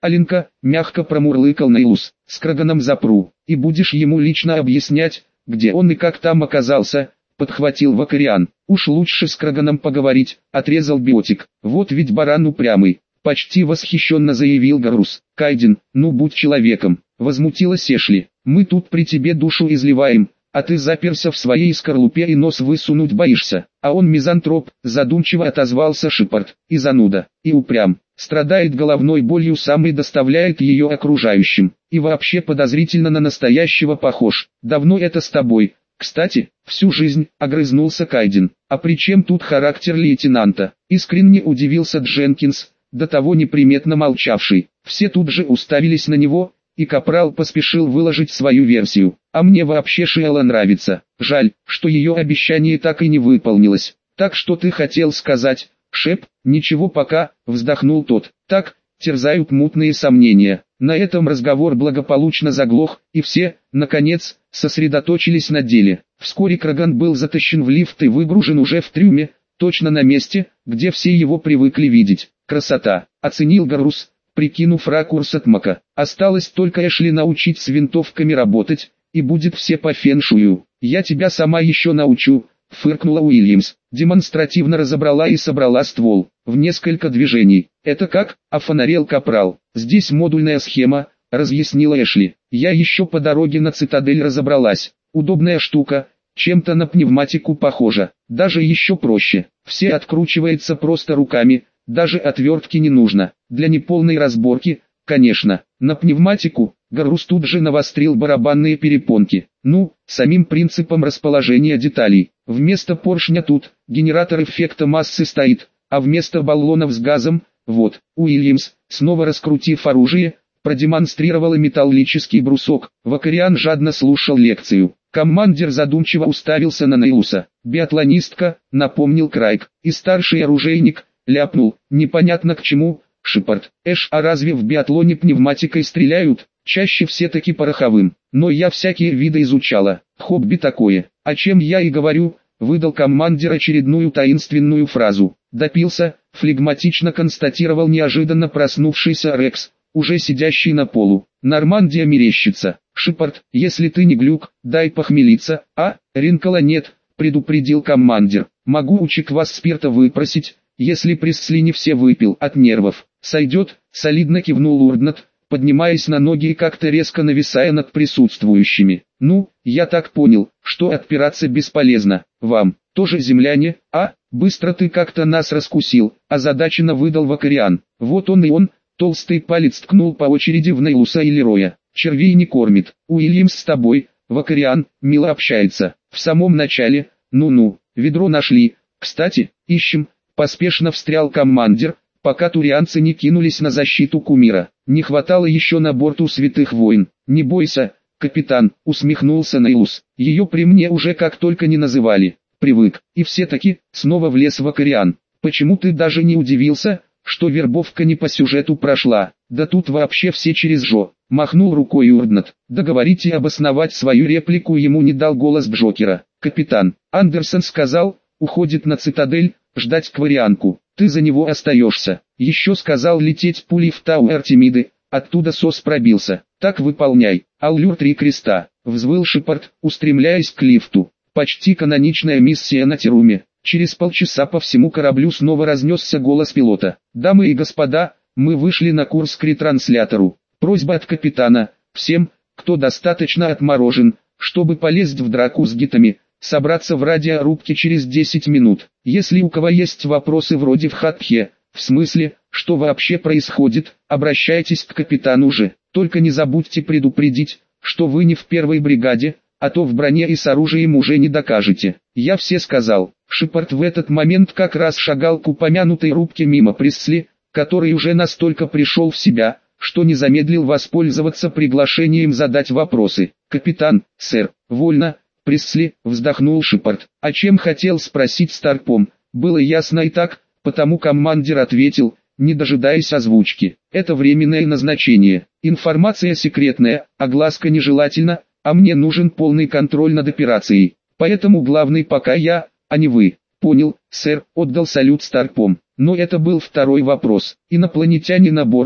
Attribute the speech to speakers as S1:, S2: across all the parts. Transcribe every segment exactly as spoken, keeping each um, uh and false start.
S1: Аленка, мягко промурлыкал Нейлус, с Краганом запру, и будешь ему лично объяснять, где он и как там оказался, подхватил Вакариан. Уж лучше с Краганом поговорить, отрезал Биотик. Вот ведь баран упрямый, почти восхищенно заявил Гарус. Кайден, ну будь человеком, возмутилась Эшли. Мы тут при тебе душу изливаем, а ты заперся в своей скорлупе и нос высунуть боишься. А он мизантроп, задумчиво отозвался Шепард, и зануда, и упрям. Страдает головной болью сам и доставляет ее окружающим. И вообще подозрительно на настоящего похож. Давно это с тобой? Кстати, всю жизнь, огрызнулся Кайден. А при чем тут характер лейтенанта? Искренне удивился Дженкинс, до того неприметно молчавший. Все тут же уставились на него, и Капрал поспешил выложить свою версию. А мне вообще Шиэла нравится. Жаль, что ее обещание так и не выполнилось. Так что ты хотел сказать, Шеп? Ничего пока, вздохнул тот. Так, терзают мутные сомнения. На этом разговор благополучно заглох, и все, наконец, сосредоточились на деле. Вскоре Краган был затащен в лифт и выгружен уже в трюме, точно на месте, где все его привыкли видеть. Красота, оценил Гарус, прикинув ракурс от Мака. Осталось только Эшли научить с винтовками работать, и будет все по феншую. Я тебя сама еще научу, фыркнула Уильямс. Демонстративно разобрала и собрала ствол в несколько движений. Это как? Офонарел Капрал. Здесь модульная схема, разъяснила Эшли. Я еще по дороге на цитадель разобралась. Удобная штука, чем-то на пневматику похожа. Даже еще проще. Все откручивается просто руками, даже отвертки не нужно. Для неполной разборки, конечно. На пневматику Гарус тут же навострил барабанные перепонки. Ну, самим принципом расположения деталей. Вместо поршня тут генератор эффекта массы стоит, а вместо баллонов с газом, вот, Уильямс, снова раскрутив оружие, продемонстрировала металлический брусок. Вакариан жадно слушал лекцию. Командир задумчиво уставился на Нейлуса. Биатлонистка, напомнил Крайк, и старший оружейник, ляпнул, непонятно к чему, Шепард. Эш, а разве в биатлоне пневматикой стреляют? Чаще все-таки пороховым. Но я всякие виды изучала. Хобби такое. О чем я и говорю, выдал командир очередную таинственную фразу. Допился, флегматично констатировал неожиданно проснувшийся Рекс, уже сидящий на полу. Нормандия мерещится. Шепард, если ты не глюк, дай похмелиться. А, Ринкола нет, предупредил командир. Могу у Чиквас спирта выпросить, если Пресли не все выпил от нервов. Сойдет, солидно кивнул Урднат, поднимаясь на ноги и как-то резко нависая над присутствующими. Ну, я так понял, что отпираться бесполезно. Вам, тоже земляне, а? Быстро ты как-то нас раскусил, озадаченно выдал Вакариан. Вот он и он, толстый палец ткнул по очереди в Нейлуса и Лероя. Червей не кормит. Уильямс с тобой, Вакариан, мило общается. В самом начале, ну-ну, ведро нашли. Кстати, ищем, поспешно встрял командир, пока турианцы не кинулись на защиту кумира. Не хватало еще на борту святых войн. Не бойся, капитан, усмехнулся Нейлус. Ее при мне уже как только не называли. Привык. И все-таки, снова влез Вакариан. Почему ты даже не удивился, что вербовка не по сюжету прошла? Да тут вообще все через жо. Махнул рукой Урднат. Договорить и обосновать свою реплику ему не дал голос Джокера. Капитан, Андерсон сказал, уходит на цитадель, ждать кварианку. Ты за него остаешься. Еще сказал лететь пулей в Тау Артемиды, оттуда сос пробился. Так выполняй. Аллюр три креста. Взвыл Шепард, устремляясь к лифту. Почти каноничная миссия на Теруме. Через полчаса по всему кораблю снова разнесся голос пилота. Дамы и господа, мы вышли на курс к ретранслятору. Просьба от капитана, всем, кто достаточно отморожен, чтобы полезть в драку с гитами, собраться в радиорубке через десять минут. Если у кого есть вопросы вроде в хатхе, в смысле, что вообще происходит, обращайтесь к капитану же. Только не забудьте предупредить, что вы не в первой бригаде, а то в броне и с оружием уже не докажете. Я все сказал. Шепард в этот момент как раз шагал к упомянутой рубке мимо Пресли, который уже настолько пришел в себя, что не замедлил воспользоваться приглашением задать вопросы. «Капитан, сэр, вольно». Пресли, вздохнул Шепард. А чем хотел спросить Старпом, было ясно и так, потому командир ответил, не дожидаясь озвучки. Это временное назначение. Информация секретная, огласка нежелательна, а мне нужен полный контроль над операцией. Поэтому главный пока я, а не вы. Понял, сэр, отдал салют Старпом. Но это был второй вопрос. Инопланетяне на борту,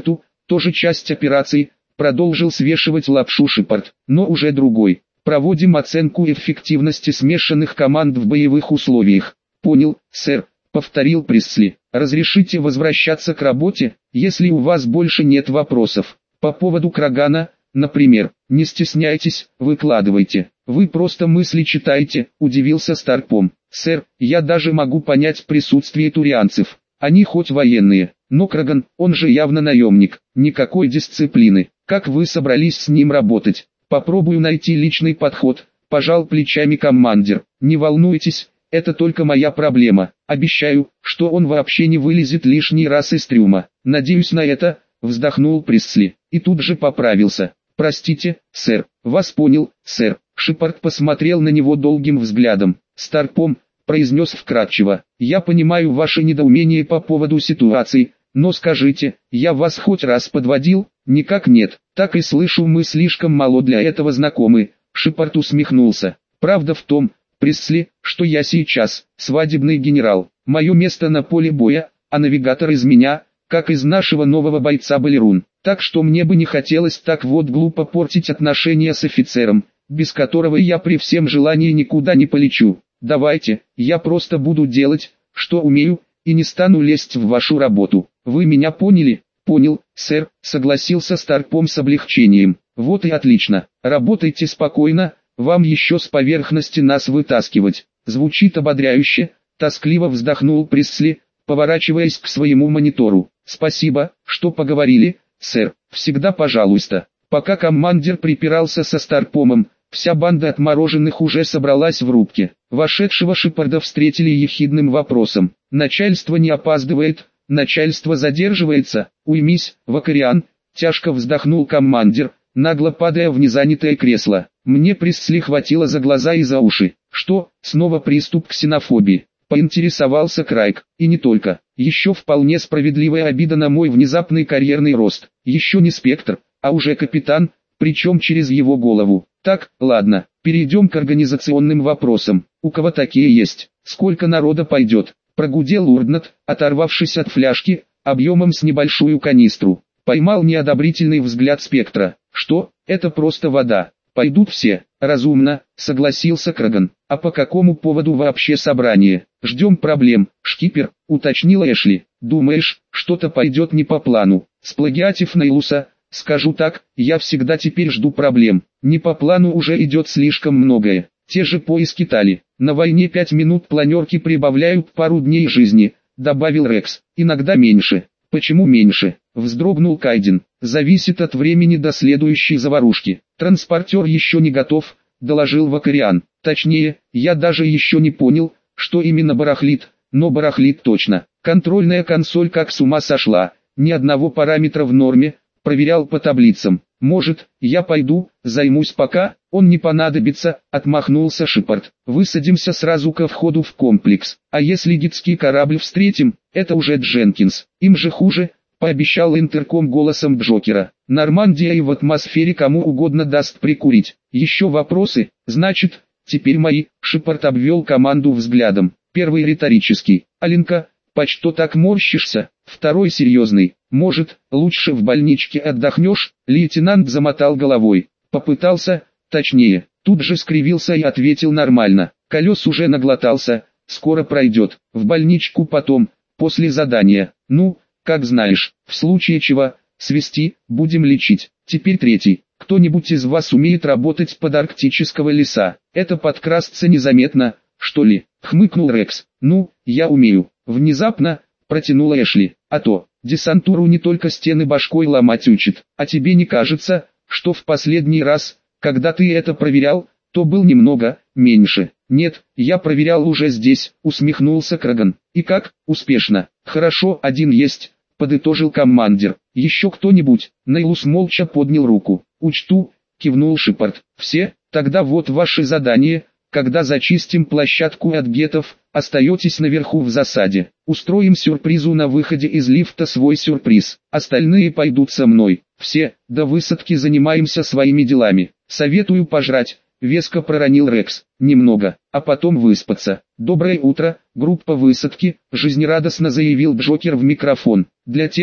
S1: тоже часть операции, продолжил свешивать лапшу Шепард, но уже другой. Проводим оценку эффективности смешанных команд в боевых условиях. Понял, сэр, повторил Пресли. Разрешите возвращаться к работе, если у вас больше нет вопросов. По поводу Крагана, например, не стесняйтесь, выкладывайте. Вы просто мысли читаете, удивился Старпом. Сэр, я даже могу понять присутствие турианцев. Они хоть военные, но Краган, он же явно наемник, никакой дисциплины. Как вы собрались с ним работать? Попробую найти личный подход, пожал плечами командир. Не волнуйтесь, это только моя проблема. Обещаю, что он вообще не вылезет лишний раз из трюма. Надеюсь на это, вздохнул Пресли. И тут же поправился. Простите, сэр, вас понял, сэр. Шепард посмотрел на него долгим взглядом. Старпом произнес вкратчиво. Я понимаю ваше недоумение по поводу ситуации, но скажите, я вас хоть раз подводил? Никак нет. Так и слышу, мы слишком мало для этого знакомы. Шепард усмехнулся. Правда в том, Пресли, что я сейчас свадебный генерал. Мое место на поле боя, а навигатор из меня, как из нашего нового бойца балерун. Так что мне бы не хотелось так вот глупо портить отношения с офицером, без которого я при всем желании никуда не полечу. Давайте, я просто буду делать, что умею, и не стану лезть в вашу работу. Вы меня поняли? Понял, сэр, согласился Старпом с облегчением. Вот и отлично. Работайте спокойно, вам еще с поверхности нас вытаскивать. Звучит ободряюще, тоскливо вздохнул Пресли, поворачиваясь к своему монитору. Спасибо, что поговорили, сэр, всегда пожалуйста. Пока командир припирался со Старпомом, вся банда отмороженных уже собралась в рубке. Вошедшего Шепарда встретили ехидным вопросом. Начальство не опаздывает, начальство задерживается, уймись, Вакариан, тяжко вздохнул командир, нагло падая в незанятое кресло. Мне Пресли хватило за глаза и за уши. Что, снова приступ ксенофобии? Поинтересовался Крайк, и не только. Еще вполне справедливая обида на мой внезапный карьерный рост. Еще не спектр, а уже капитан, причем через его голову. Так, ладно, перейдем к организационным вопросам. У кого такие есть? Сколько народа пойдет? Прогудел Урднат, оторвавшись от фляжки, объемом с небольшую канистру. Поймал неодобрительный взгляд спектра. Что, это просто вода. Пойдут все. Разумно, согласился Краган. А по какому поводу вообще собрание? Ждем проблем, шкипер, уточнила Эшли. Думаешь, что-то пойдет не по плану? Сплагиатив Нейлуса, скажу так, я всегда теперь жду проблем. Не по плану уже идет слишком многое. Те же поиски Тали. На войне пять минут планерки прибавляют пару дней жизни, добавил Рекс. Иногда меньше. Почему меньше? Вздрогнул Кайден. Зависит от времени до следующей заварушки. Транспортер еще не готов, доложил Вакариан. Точнее, я даже еще не понял, что именно барахлит, но барахлит точно. Контрольная консоль как с ума сошла, ни одного параметра в норме, проверял по таблицам. Может, я пойду, займусь пока, он не понадобится, отмахнулся Шепард. Высадимся сразу ко входу в комплекс. А если гидский корабль встретим, это уже Дженкинс, им же хуже, пообещал интерком голосом Джокера. Нормандия и в атмосфере кому угодно даст прикурить. Еще вопросы? Значит, теперь мои. Шепард обвел команду взглядом. Первый риторический. Аленка, почто так морщишься? Второй серьезный. Может, лучше в больничке отдохнешь? Лейтенант замотал головой. Попытался, точнее, тут же скривился и ответил нормально. Колес уже наглотался, скоро пройдет. В больничку потом, после задания. Ну, как знаешь, в случае чего, свести, будем лечить. Теперь третий. Кто-нибудь из вас умеет работать под арктического леса? Это подкрасться незаметно, что ли? Хмыкнул Рекс. Ну, я умею. Внезапно, протянула Эшли. А то, десантуру не только стены башкой ломать учит. А тебе не кажется, что в последний раз, когда ты это проверял, то был немного меньше? Нет, я проверял уже здесь, усмехнулся Краган. И как? Успешно. Хорошо, один есть, подытожил командир. Еще кто-нибудь? Нейлус молча поднял руку. Учту, кивнул Шепард. Все? Тогда вот ваше задание. Когда зачистим площадку от гетов, остаетесь наверху в засаде. Устроим сюрпризу на выходе из лифта свой сюрприз. Остальные пойдут со мной. Все, до высадки занимаемся своими делами. Советую пожрать, веско проронил Рекс. Немного, а потом выспаться. Доброе утро, группа высадки, жизнерадостно заявил Джокер в микрофон. Для тех,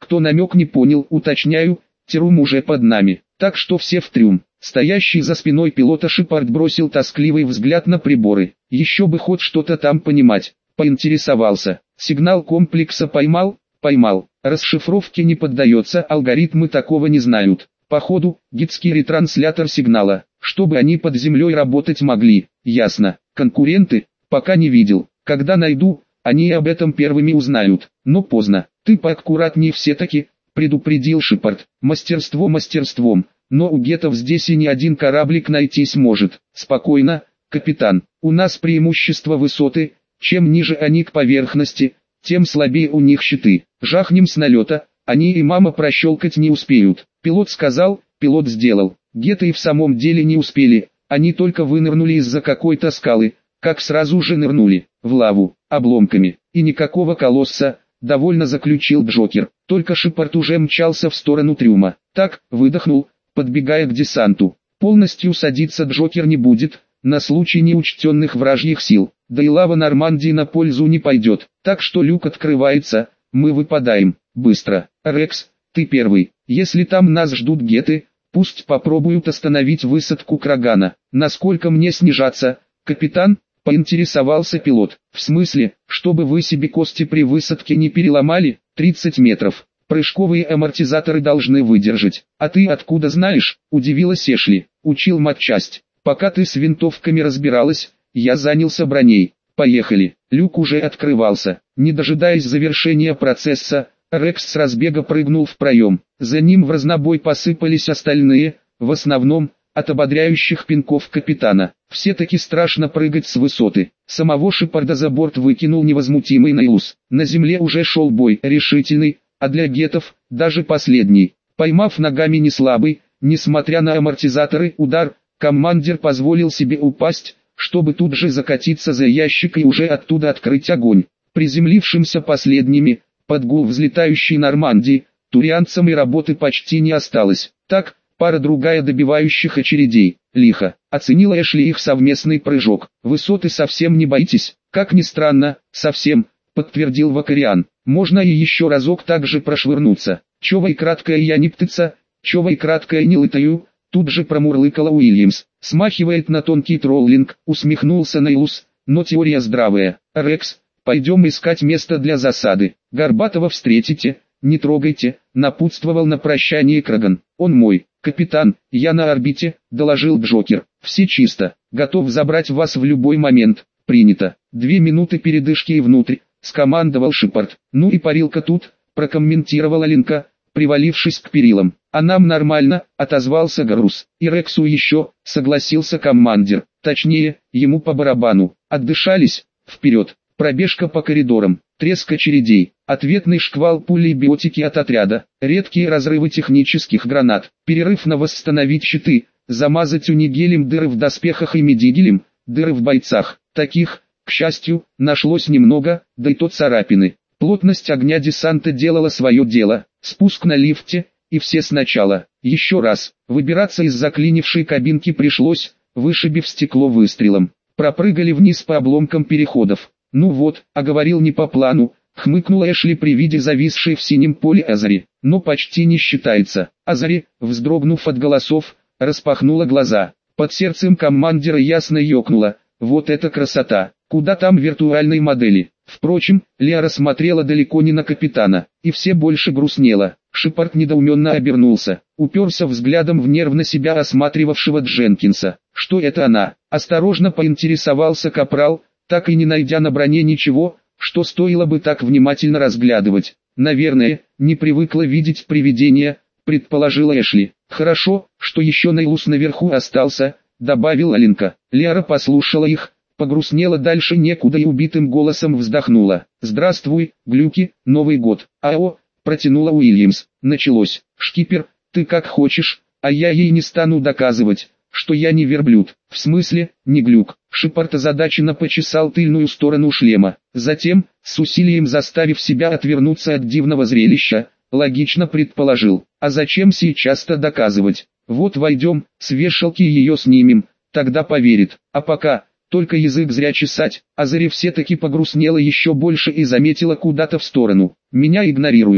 S1: Кто намек не понял, уточняю, трюм уже под нами, так что все в трюм. Стоящий за спиной пилота Шепард бросил тоскливый взгляд на приборы. Еще бы хоть что-то там понимать. Поинтересовался. Сигнал комплекса поймал? Поймал. Расшифровке не поддается, алгоритмы такого не знают. Походу, гидский ретранслятор сигнала, чтобы они под землей работать могли. Ясно. Конкуренты? Пока не видел. Когда найду, они об этом первыми узнают. Но поздно. Ты поаккуратней все-таки, предупредил Шепард. Мастерство мастерством, но у гетов здесь и ни один кораблик найтись может. Спокойно, капитан. У нас преимущество высоты. Чем ниже они к поверхности, тем слабее у них щиты. Жахнем с налета, они и мама прощелкать не успеют. Пилот сказал, пилот сделал. Геты и в самом деле не успели, они только вынырнули из-за какой-то скалы, как сразу же нырнули в лаву, обломками. И никакого колосса, довольно заключил Джокер. Только Шепард уже мчался в сторону трюма. Так, выдохнул, подбегая к десанту. Полностью садиться Джокер не будет, на случай неучтенных вражьих сил. Да и лава Нормандии на пользу не пойдет, так что люк открывается, мы выпадаем, быстро. Рекс, ты первый, если там нас ждут геты, пусть попробуют остановить высадку Крагана. Насколько мне снижаться, капитан? Поинтересовался пилот. В смысле, чтобы вы себе кости при высадке не переломали? тридцать метров. Прыжковые амортизаторы должны выдержать. А ты откуда знаешь? Удивилась Эшли. Учил матчасть. Пока ты с винтовками разбиралась, я занялся броней. Поехали. Люк уже открывался. Не дожидаясь завершения процесса, Рекс с разбега прыгнул в проем. За ним в разнобой посыпались остальные, в основном, от ободряющих пинков капитана. Все-таки страшно прыгать с высоты. Самого Шепарда за борт выкинул невозмутимый Нейлус. На земле уже шел бой, решительный, а для гетов, даже последний. Поймав ногами неслабый, несмотря на амортизаторы, удар, командир позволил себе упасть, чтобы тут же закатиться за ящик и уже оттуда открыть огонь. Приземлившимся последними, под гул взлетающей Нормандии, турианцам и работы почти не осталось. Так, пара-другая добивающих очередей. Лихо. Оценила Эшли их совместный прыжок. Высоты совсем не боитесь? Как ни странно, совсем, подтвердил Вакариан. Можно и еще разок так же прошвырнуться. Чего и краткое я не птица, чего и краткое не летаю. Тут же промурлыкала Уильямс. Смахивает на тонкий троллинг, усмехнулся Нейлус, но теория здравая. Рекс, пойдем искать место для засады. Горбатого встретите, не трогайте, напутствовал на прощание Краган. Он мой, капитан, я на орбите, доложил Джокер. Все чисто, готов забрать вас в любой момент. Принято. Две минуты передышки и внутрь, скомандовал Шепард. Ну и парилка тут, прокомментировала Линка, привалившись к перилам. А нам нормально, отозвался Гарус. И Рексу еще, согласился командир. Точнее, ему по барабану. Отдышались, вперед. Пробежка по коридорам, треск очередей, ответный шквал пули и биотики от отряда, редкие разрывы технических гранат, перерыв на восстановить щиты, замазать унигелем дыры в доспехах и медигелем, дыры в бойцах. Таких, к счастью, нашлось немного, да и то царапины. Плотность огня десанта делала свое дело, спуск на лифте, и все сначала. Еще раз, выбираться из заклинившей кабинки пришлось, вышибив стекло выстрелом. Пропрыгали вниз по обломкам переходов. «Ну вот, а говорил не по плану», — хмыкнула Эшли при виде зависшей в синем поле Азари. «Но почти не считается». Азари, вздрогнув от голосов, распахнула глаза. Под сердцем командира ясно ёкнула. Вот это красота! Куда там виртуальной модели? Впрочем, Лиара смотрела далеко не на капитана, и все больше грустнело. Шепард недоуменно обернулся, уперся взглядом в нервно себя осматривавшего Дженкинса. «Что это она?» — осторожно поинтересовался капрал, так и не найдя на броне ничего, что стоило бы так внимательно разглядывать. «Наверное, не привыкла видеть привидения», — предположила Эшли. «Хорошо, что еще Нейлус наверху остался», — добавила Линка. Лиара послушала их, погрустнела дальше некуда и убитым голосом вздохнула. «Здравствуй, глюки, Новый год». «Ао», — протянула Уильямс. «Началось. Шкипер, ты как хочешь, а я ей не стану доказывать, что я не верблюд». «В смысле, не глюк?» Шепард озадаченно почесал тыльную сторону шлема. Затем, с усилием заставив себя отвернуться от дивного зрелища, логично предположил. «А зачем сейчас-то доказывать? Вот войдем, с вешалки ее снимем, тогда поверит. А пока, только язык зря чесать». Азари все-таки погрустнела еще больше и заметила куда-то в сторону. «Меня игнорируют.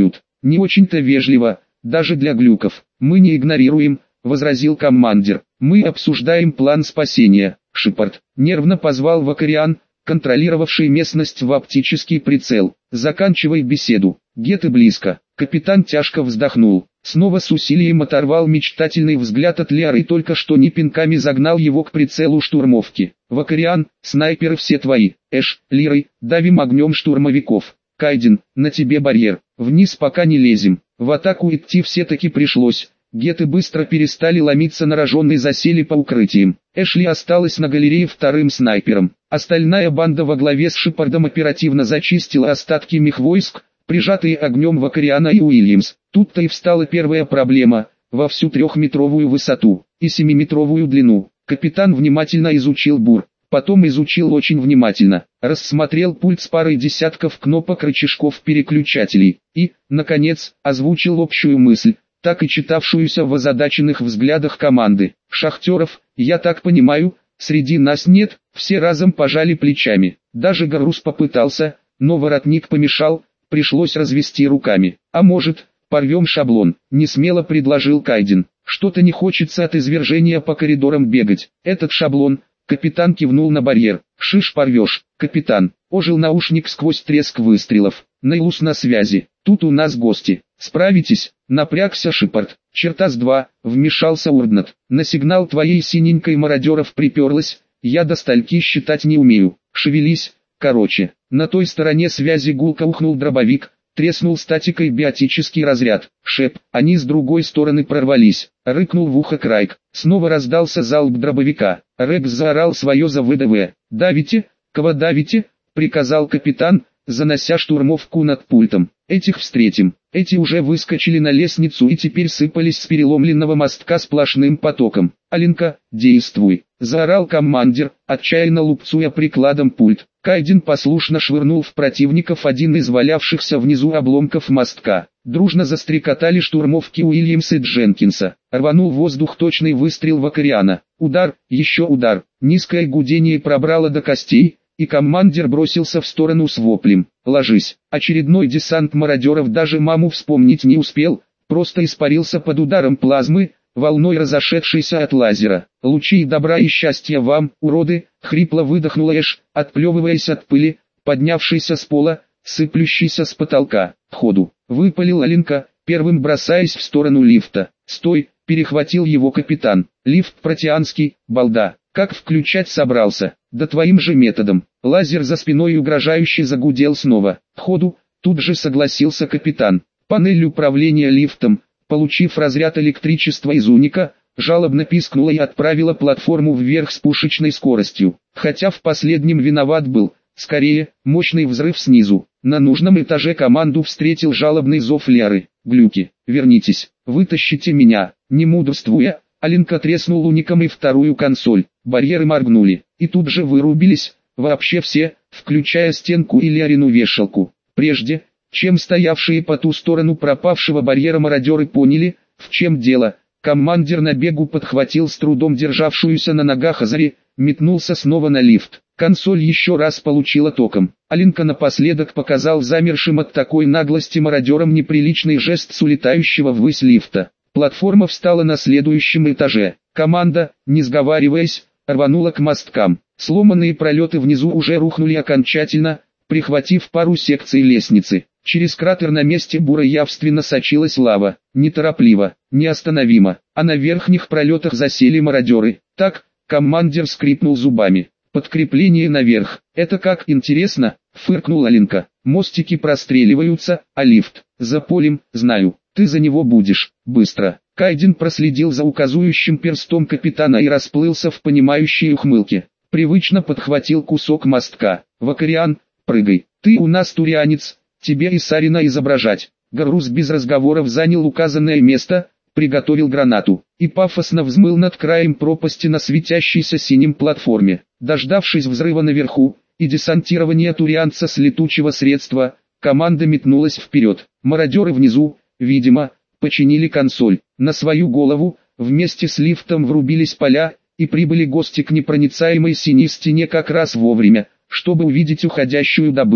S1: Не очень-то вежливо, даже для глюков. Мы не игнорируем, возразил командир. Мы обсуждаем план спасения. Шепард нервно позвал Вакариан, контролировавший местность в оптический прицел. Заканчивай беседу. Геты близко. Капитан тяжко вздохнул. Снова с усилием оторвал мечтательный взгляд от Лиары и только что не пинками загнал его к прицелу штурмовки. Вакариан, снайперы все твои. Эш, Лирой, давим огнем штурмовиков. Кайден, на тебе барьер. Вниз пока не лезем. В атаку идти все-таки пришлось. Геты быстро перестали ломиться на рожон и засели по укрытиям. Эшли осталась на галерее вторым снайпером. Остальная банда во главе с Шепардом оперативно зачистила остатки мехвойск, прижатые огнем Вакариана и Уильямс. Тут-то и встала первая проблема, во всю трехметровую высоту и семиметровую длину. Капитан внимательно изучил бур, потом изучил очень внимательно, рассмотрел пульт с парой десятков кнопок рычажков переключателей и, наконец, озвучил общую мысль, так и читавшуюся в озадаченных взглядах команды. «Шахтеров, я так понимаю, среди нас нет», все разом пожали плечами. Даже Гарус попытался, но воротник помешал, пришлось развести руками. «А может, порвем шаблон», — несмело предложил Кайден. «Что-то не хочется от извержения по коридорам бегать. Этот шаблон...» Капитан кивнул на барьер. «Шиш порвешь, капитан». Ожил наушник сквозь треск выстрелов. «Нейлус на связи. Тут у нас гости. Справитесь?» Напрягся Шепард. «Чертас два», — вмешался Урднат. «На сигнал твоей синенькой мародеров приперлась. Я до стальки считать не умею. Шевелись, короче». На той стороне связи гулко ухнул дробовик. Треснул статикой биотический разряд. «Шеп, они с другой стороны прорвались», — рыкнул в ухо Крайк. Снова раздался залп дробовика. Рекс заорал свое за ВДВ. «Давите, кого давите?» — приказал капитан, занося штурмовку над пультом. «Этих встретим». Эти уже выскочили на лестницу и теперь сыпались с переломленного мостка сплошным потоком. «Аленка, действуй!» — заорал командир, отчаянно лупцуя прикладом пульт. Кайден послушно швырнул в противников один из валявшихся внизу обломков мостка. Дружно застрекотали штурмовки Уильямса и Дженкинса. Рванул в воздух точный выстрел Вакариана. Удар, еще удар. Низкое гудение пробрало до костей, и командир бросился в сторону с воплем. «Ложись!» Очередной десант мародеров даже маму вспомнить не успел, просто испарился под ударом плазмы, волной разошедшейся от лазера. «Лучи добра и счастья вам, уроды!» — хрипло выдохнула Эш, отплевываясь от пыли, поднявшейся с пола, сыплющейся с потолка. «Ходу!» — выпалил Аленка, первым бросаясь в сторону лифта. «Стой!» — перехватил его капитан. «Лифт протеанский, балда! Как включать собрался? Да твоим же методом!» Лазер за спиной угрожающе загудел снова. «Ходу!» — тут же согласился капитан. Панель управления лифтом, получив разряд электричества из уника, жалобно пискнула и отправила платформу вверх с пушечной скоростью. Хотя в последнем виноват был, скорее, мощный взрыв снизу. На нужном этаже команду встретил жалобный зов Ляры. «Глюки, вернитесь, вытащите меня!» Не мудрствуя, Аленка треснул уником и вторую консоль. Барьеры моргнули, и тут же вырубились, вообще все, включая стенку и Лярину вешалку. Прежде, чем стоявшие по ту сторону пропавшего барьера мародеры поняли, в чем дело, командир на бегу подхватил с трудом державшуюся на ногах Азари, метнулся снова на лифт. Консоль еще раз получила током. Аленка напоследок показал замершим от такой наглости мародерам неприличный жест с улетающего ввысь лифта. Платформа встала на следующем этаже. Команда, не сговариваясь, рванула к мосткам. Сломанные пролеты внизу уже рухнули окончательно, прихватив пару секций лестницы. Через кратер на месте бура явственно сочилась лава. Неторопливо, неостановимо, а на верхних пролетах засели мародеры. Так, командир скрипнул зубами. «Подкрепление наверх. Это как интересно», — фыркнул Аленка. «Мостики простреливаются, а лифт за полем, знаю. Ты за него будешь, быстро». Кайден проследил за указующим перстом капитана и расплылся в понимающей ухмылке. Привычно подхватил кусок мостка. «Вакариан, прыгай. Ты у нас турианец, тебе и Сарина изображать». Гарус без разговоров занял указанное место, приготовил гранату и пафосно взмыл над краем пропасти на светящейся синим платформе. Дождавшись взрыва наверху и десантирования турианца с летучего средства, команда метнулась вперед. Мародеры внизу, видимо, починили консоль. На свою голову, вместе с лифтом врубились поля, и прибыли гости к непроницаемой синей стене как раз вовремя, чтобы увидеть уходящую добычу.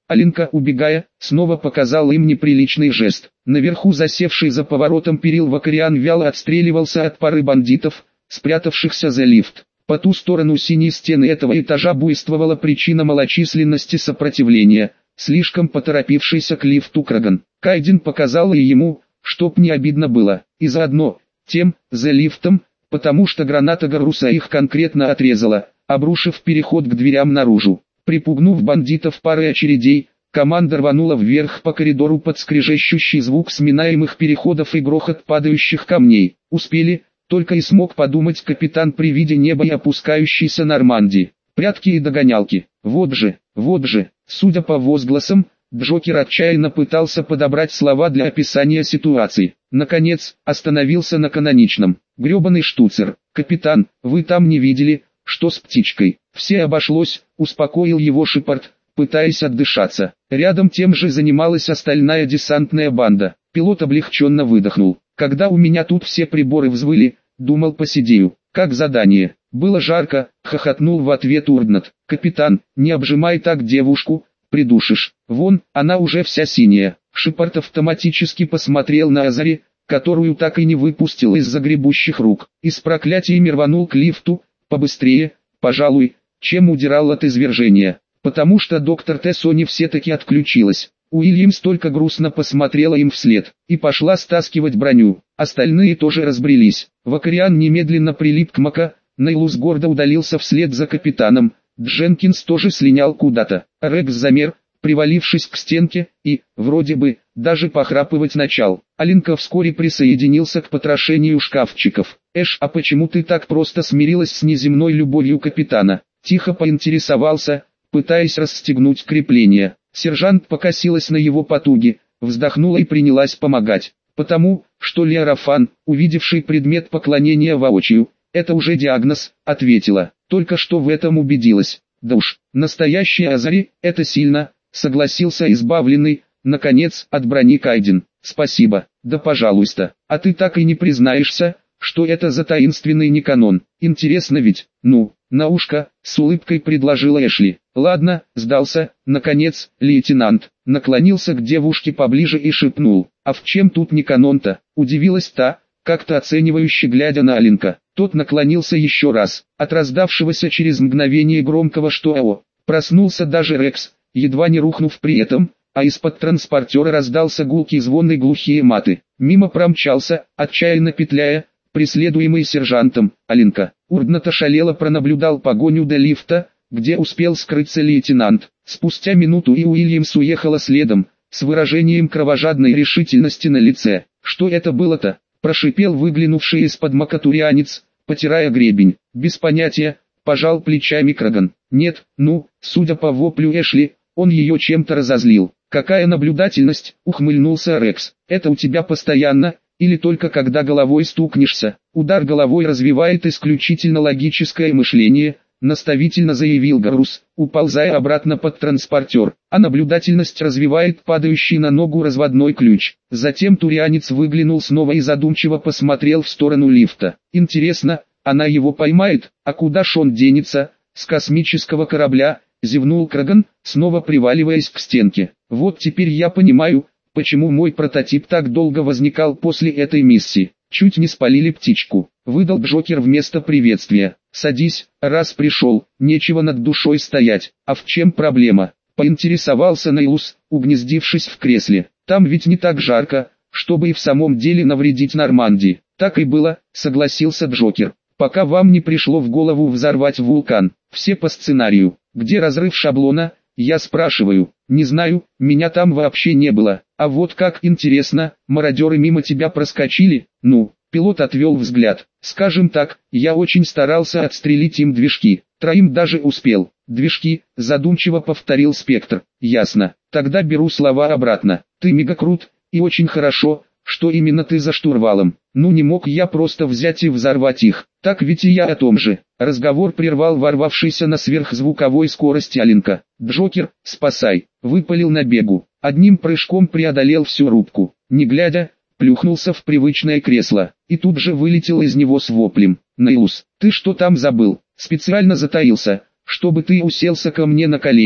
S1: Алинка, убегая, снова показала им неприличный жест. Наверху засевший за поворотом перил Вакариан вяло отстреливался от пары бандитов, спрятавшихся за лифт. По ту сторону синей стены этого этажа буйствовала причина малочисленности сопротивления, слишком поторопившийся к лифту Краган. Кайден показал и ему, чтоб не обидно было, и заодно, тем, за лифтом, потому что граната Гаруса их конкретно отрезала, обрушив переход к дверям наружу. Припугнув бандитов парой очередей, команда рванула вверх по коридору под скрежещущий звук сминаемых переходов и грохот падающих камней. Успели, только и смог подумать капитан при виде неба и опускающейся Нормандии. Прятки и догонялки. Вот же, вот же. Судя по возгласам, Джокер отчаянно пытался подобрать слова для описания ситуации. Наконец, остановился на каноничном. Гребаный штуцер. Капитан, вы там не видели, что с птичкой? Все обошлось, успокоил его Шепард, пытаясь отдышаться. Рядом тем же занималась остальная десантная банда. Пилот облегченно выдохнул. Когда у меня тут все приборы взвыли, думал посидею. Как задание. Было жарко, хохотнул в ответ Урднат. Капитан, не обжимай так девушку, придушишь. Вон, она уже вся синяя. Шепард автоматически посмотрел на Азари, которую так и не выпустил из загребущих рук. И с проклятиями рванул к лифту, побыстрее, пожалуй, чем удирал от извержения. Потому что доктор Тессони все-таки отключилась. Уильямс только грустно посмотрела им вслед, и пошла стаскивать броню. Остальные тоже разбрелись. Вакариан немедленно прилип к Мака, Нейлус гордо удалился вслед за капитаном, Дженкинс тоже слинял куда-то. Рекс замер, привалившись к стенке, и, вроде бы, даже похрапывать начал. Алинка вскоре присоединился к потрошению шкафчиков. «Эш, а почему ты так просто смирилась с неземной любовью капитана?» Тихо поинтересовался, пытаясь расстегнуть крепление. Сержант покосилась на его потуги, вздохнула и принялась помогать. «Потому, что Леорафан, увидевший предмет поклонения воочию, это уже диагноз», ответила. «Только что в этом убедилась». «Да уж, настоящие Азари, это сильно», согласился избавленный, наконец, от брони Кайден. «Спасибо, да пожалуйста, а ты так и не признаешься, что это за таинственный Никанон? Интересно ведь?» «Ну, на ушко», с улыбкой предложила Эшли. «Ладно», сдался, наконец, лейтенант. Наклонился к девушке поближе и шепнул. «А в чем тут Никанон-то?» Удивилась та, как-то оценивающе глядя на Алинка. Тот наклонился еще раз. От раздавшегося через мгновение громкого «что-о» проснулся даже Рекс, едва не рухнув при этом, а из-под транспортера раздался гулкий звон и глухие маты. Мимо промчался, отчаянно петляя, преследуемый сержантом, Алинка. Урднат ошалело пронаблюдал погоню до лифта, где успел скрыться лейтенант. Спустя минуту и Уильямс уехала следом, с выражением кровожадной решительности на лице. «Что это было-то?» – прошипел выглянувший из-под макатурианец, потирая гребень. «Без понятия», – пожал плечами Краган. «Нет, ну, судя по воплю Эшли, он ее чем-то разозлил». «Какая наблюдательность», – ухмыльнулся Рекс. «Это у тебя постоянно, или только когда головой стукнешься?» «Удар головой развивает исключительно логическое мышление», – наставительно заявил Гарус, уползая обратно под транспортер. «А наблюдательность развивает падающий на ногу разводной ключ». Затем турианец выглянул снова и задумчиво посмотрел в сторону лифта. «Интересно, она его поймает? А куда ж он денется? С космического корабля?» – зевнул Краган, снова приваливаясь к стенке. «Вот теперь я понимаю, почему мой прототип так долго возникал после этой миссии. Чуть не спалили птичку», — выдал Джокер вместо приветствия. «Садись, раз пришел, нечего над душой стоять. А в чем проблема?» — поинтересовался Нейлус, угнездившись в кресле. «Там ведь не так жарко, чтобы и в самом деле навредить Нормандии». «Так и было», — согласился Джокер. «Пока вам не пришло в голову взорвать вулкан. Все по сценарию. Где разрыв шаблона, я спрашиваю?» «Не знаю, меня там вообще не было. А вот как интересно, мародеры мимо тебя проскочили?» «Ну», пилот отвел взгляд. «Скажем так, я очень старался отстрелить им движки. Троим даже успел». «Движки», задумчиво повторил Спектр. «Ясно. Тогда беру слова обратно. Ты мегакрут, и очень хорошо, что именно ты за штурвалом. Ну не мог я просто взять и взорвать их. Так ведь и я о том же». Разговор прервал ворвавшийся на сверхзвуковой скорости Алинка. «Джокер, спасай!» Выпалил на бегу. Одним прыжком преодолел всю рубку. Не глядя, плюхнулся в привычное кресло. И тут же вылетел из него с воплем. «Нейлус, ты что там забыл? Специально затаился, чтобы ты уселся ко мне на колени?»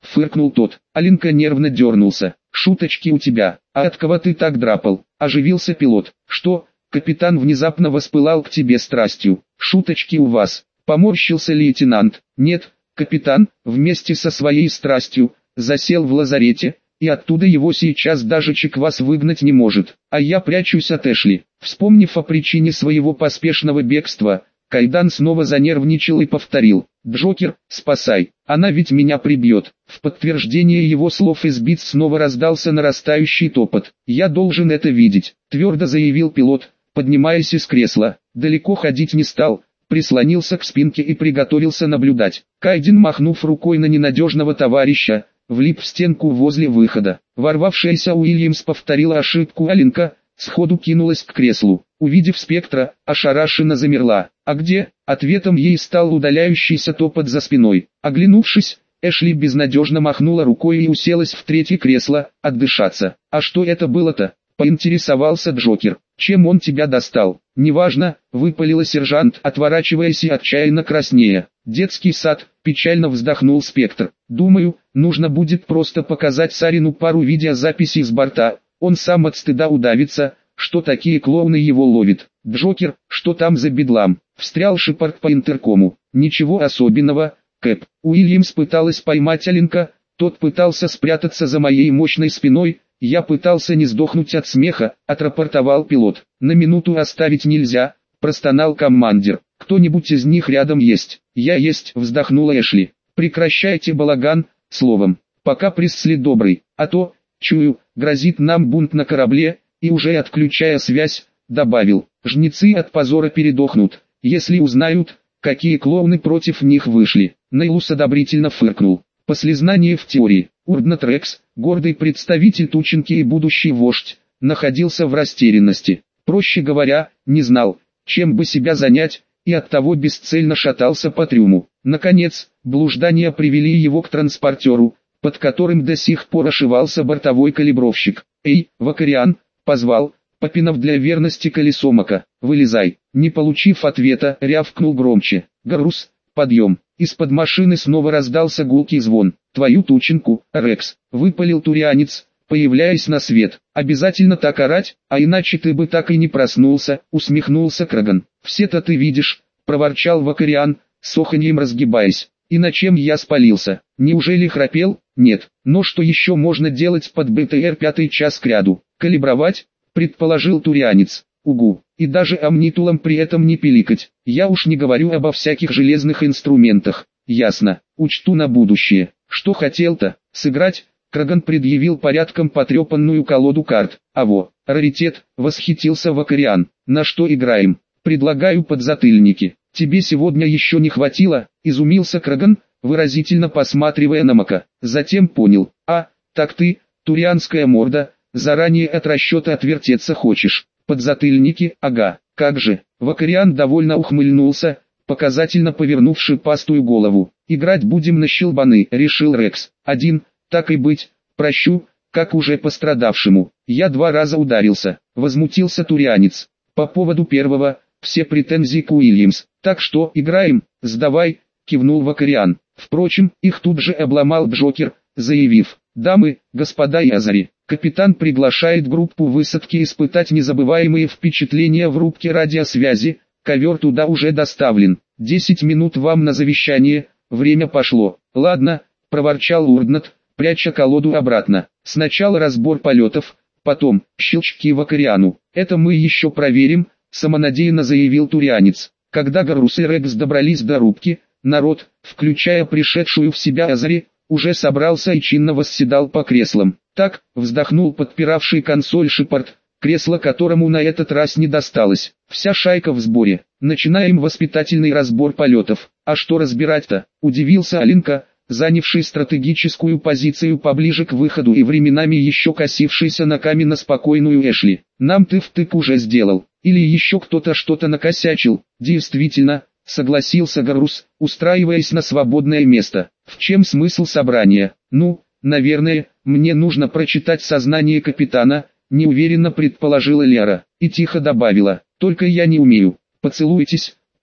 S1: фыркнул тот. Алинка нервно дернулся. Шуточки у тебя, а от кого ты так драпал? Оживился пилот. Что, капитан внезапно воспылал к тебе страстью? Шуточки у вас. Поморщился лейтенант. Нет, капитан, вместе со своей страстью, засел в лазарете, и оттуда его сейчас даже Чеквас выгнать не может, а я прячусь от Эшли. Вспомнив о причине своего поспешного бегства, Кайдан снова занервничал и повторил: «Джокер, спасай, она ведь меня прибьет». В подтверждение его слов из битс снова раздался нарастающий топот. «Я должен это видеть», — твердо заявил пилот, поднимаясь из кресла. Далеко ходить не стал, прислонился к спинке и приготовился наблюдать. Кайден, махнув рукой на ненадежного товарища, влип в стенку возле выхода. Ворвавшаяся Уильямс повторила ошибку Алинка, сходу кинулась к креслу. Увидев спектра, ошарашенно замерла. «А где?» Ответом ей стал удаляющийся топот за спиной. Оглянувшись, Эшли безнадежно махнула рукой и уселась в третье кресло, отдышаться. «А что это было-то?» — поинтересовался Джокер. «Чем он тебя достал?» «Неважно», — выпалила сержант, отворачиваясь и отчаянно краснея. «Детский сад», — печально вздохнул спектр. «Думаю, нужно будет просто показать Сарину пару видеозаписей с борта, он сам от стыда удавится, что такие клоуны его ловят». «Джокер, что там за бедлам?» — встрял Шепард по интеркому. «Ничего особенного, Кэп». Уильямс пыталась поймать Алинка, тот пытался спрятаться за моей мощной спиной, я пытался не сдохнуть от смеха, отрапортовал пилот. «На минуту оставить нельзя», — простонал командир. «Кто-нибудь из них рядом есть?» «Я есть», — вздохнула Эшли. «Прекращайте балаган, словом, пока Пресли добрый, а то, чую, грозит нам бунт на корабле», и уже отключая связь, добавил: «Жнецы от позора передохнут, если узнают, какие клоуны против них вышли». Нейлус одобрительно фыркнул. Послезнание в теории. Урднат Рекс, гордый представитель Тучинки и будущий вождь, находился в растерянности. Проще говоря, не знал, чем бы себя занять, и оттого бесцельно шатался по трюму. Наконец, блуждания привели его к транспортеру, под которым до сих пор ошивался бортовой калибровщик. «Эй, Вакариан!» — позвал, попинав для верности колесомока. «Вылезай!» Не получив ответа, рявкнул громче. «Гарус, подъем!» Из-под машины снова раздался гулкий звон. «Твою Тучинку, Рекс!» — выпалил турианец, появляясь на свет. «Обязательно так орать, а иначе ты бы так и не проснулся», — усмехнулся Краган. «Все-то ты видишь», — проворчал Вакариан, с оханьем разгибаясь. «И на чем я спалился? Неужели храпел? Нет. Но что еще можно делать под БТР пятый час кряду? Калибровать?» — предположил турианец. «Угу. И даже амнитулом при этом не пиликать. Я уж не говорю обо всяких железных инструментах». «Ясно. Учту на будущее. Что хотел-то? Сыграть?» Краган предъявил порядком потрепанную колоду карт. «Аво, раритет», — восхитился Вакариан. «На что играем?» «Предлагаю подзатыльники». «Тебе сегодня еще не хватило?» — изумился Краган, выразительно посматривая на Мака. Затем понял. «А, так ты, турианская морда, заранее от расчета отвертеться хочешь». «Подзатыльники, ага, как же». Вакариан довольно ухмыльнулся, показательно повернув шипастую голову. «Играть будем на щелбаны», — решил Рекс. «Один, так и быть, прощу, как уже пострадавшему. Я два раза ударился», — возмутился турианец. «По поводу первого, все претензии к Уильямс. Так что, играем?» «Сдавай», — кивнул Вакариан. Впрочем, их тут же обломал Джокер, заявив: «Дамы, господа и азари, капитан приглашает группу высадки испытать незабываемые впечатления в рубке радиосвязи, ковер туда уже доставлен. Десять минут вам на завещание, время пошло». «Ладно», — проворчал Урднат, пряча колоду обратно. «Сначала разбор полетов, потом щелчки Вакариану. Это мы еще проверим», — самонадеянно заявил турианец. Когда Гарус и Рекс добрались до рубки, народ, включая пришедшую в себя Азари, уже собрался и чинно восседал по креслам. «Так», — вздохнул подпиравший консоль Шепард, кресло которому на этот раз не досталось. «Вся шайка в сборе. Начинаем воспитательный разбор полетов». «А что разбирать-то?» — удивился Алинка, занявший стратегическую позицию поближе к выходу и временами еще косившийся на каменно-спокойную Эшли. «Нам ты втык уже сделал. Или еще кто-то что-то накосячил?» «Действительно», — согласился Гарус, устраиваясь на свободное место. «В чем смысл собрания?» «Ну, наверное, мне нужно прочитать сознание капитана», — неуверенно предположила Лера, и тихо добавила: «Только я не умею». «Поцелуйтесь», —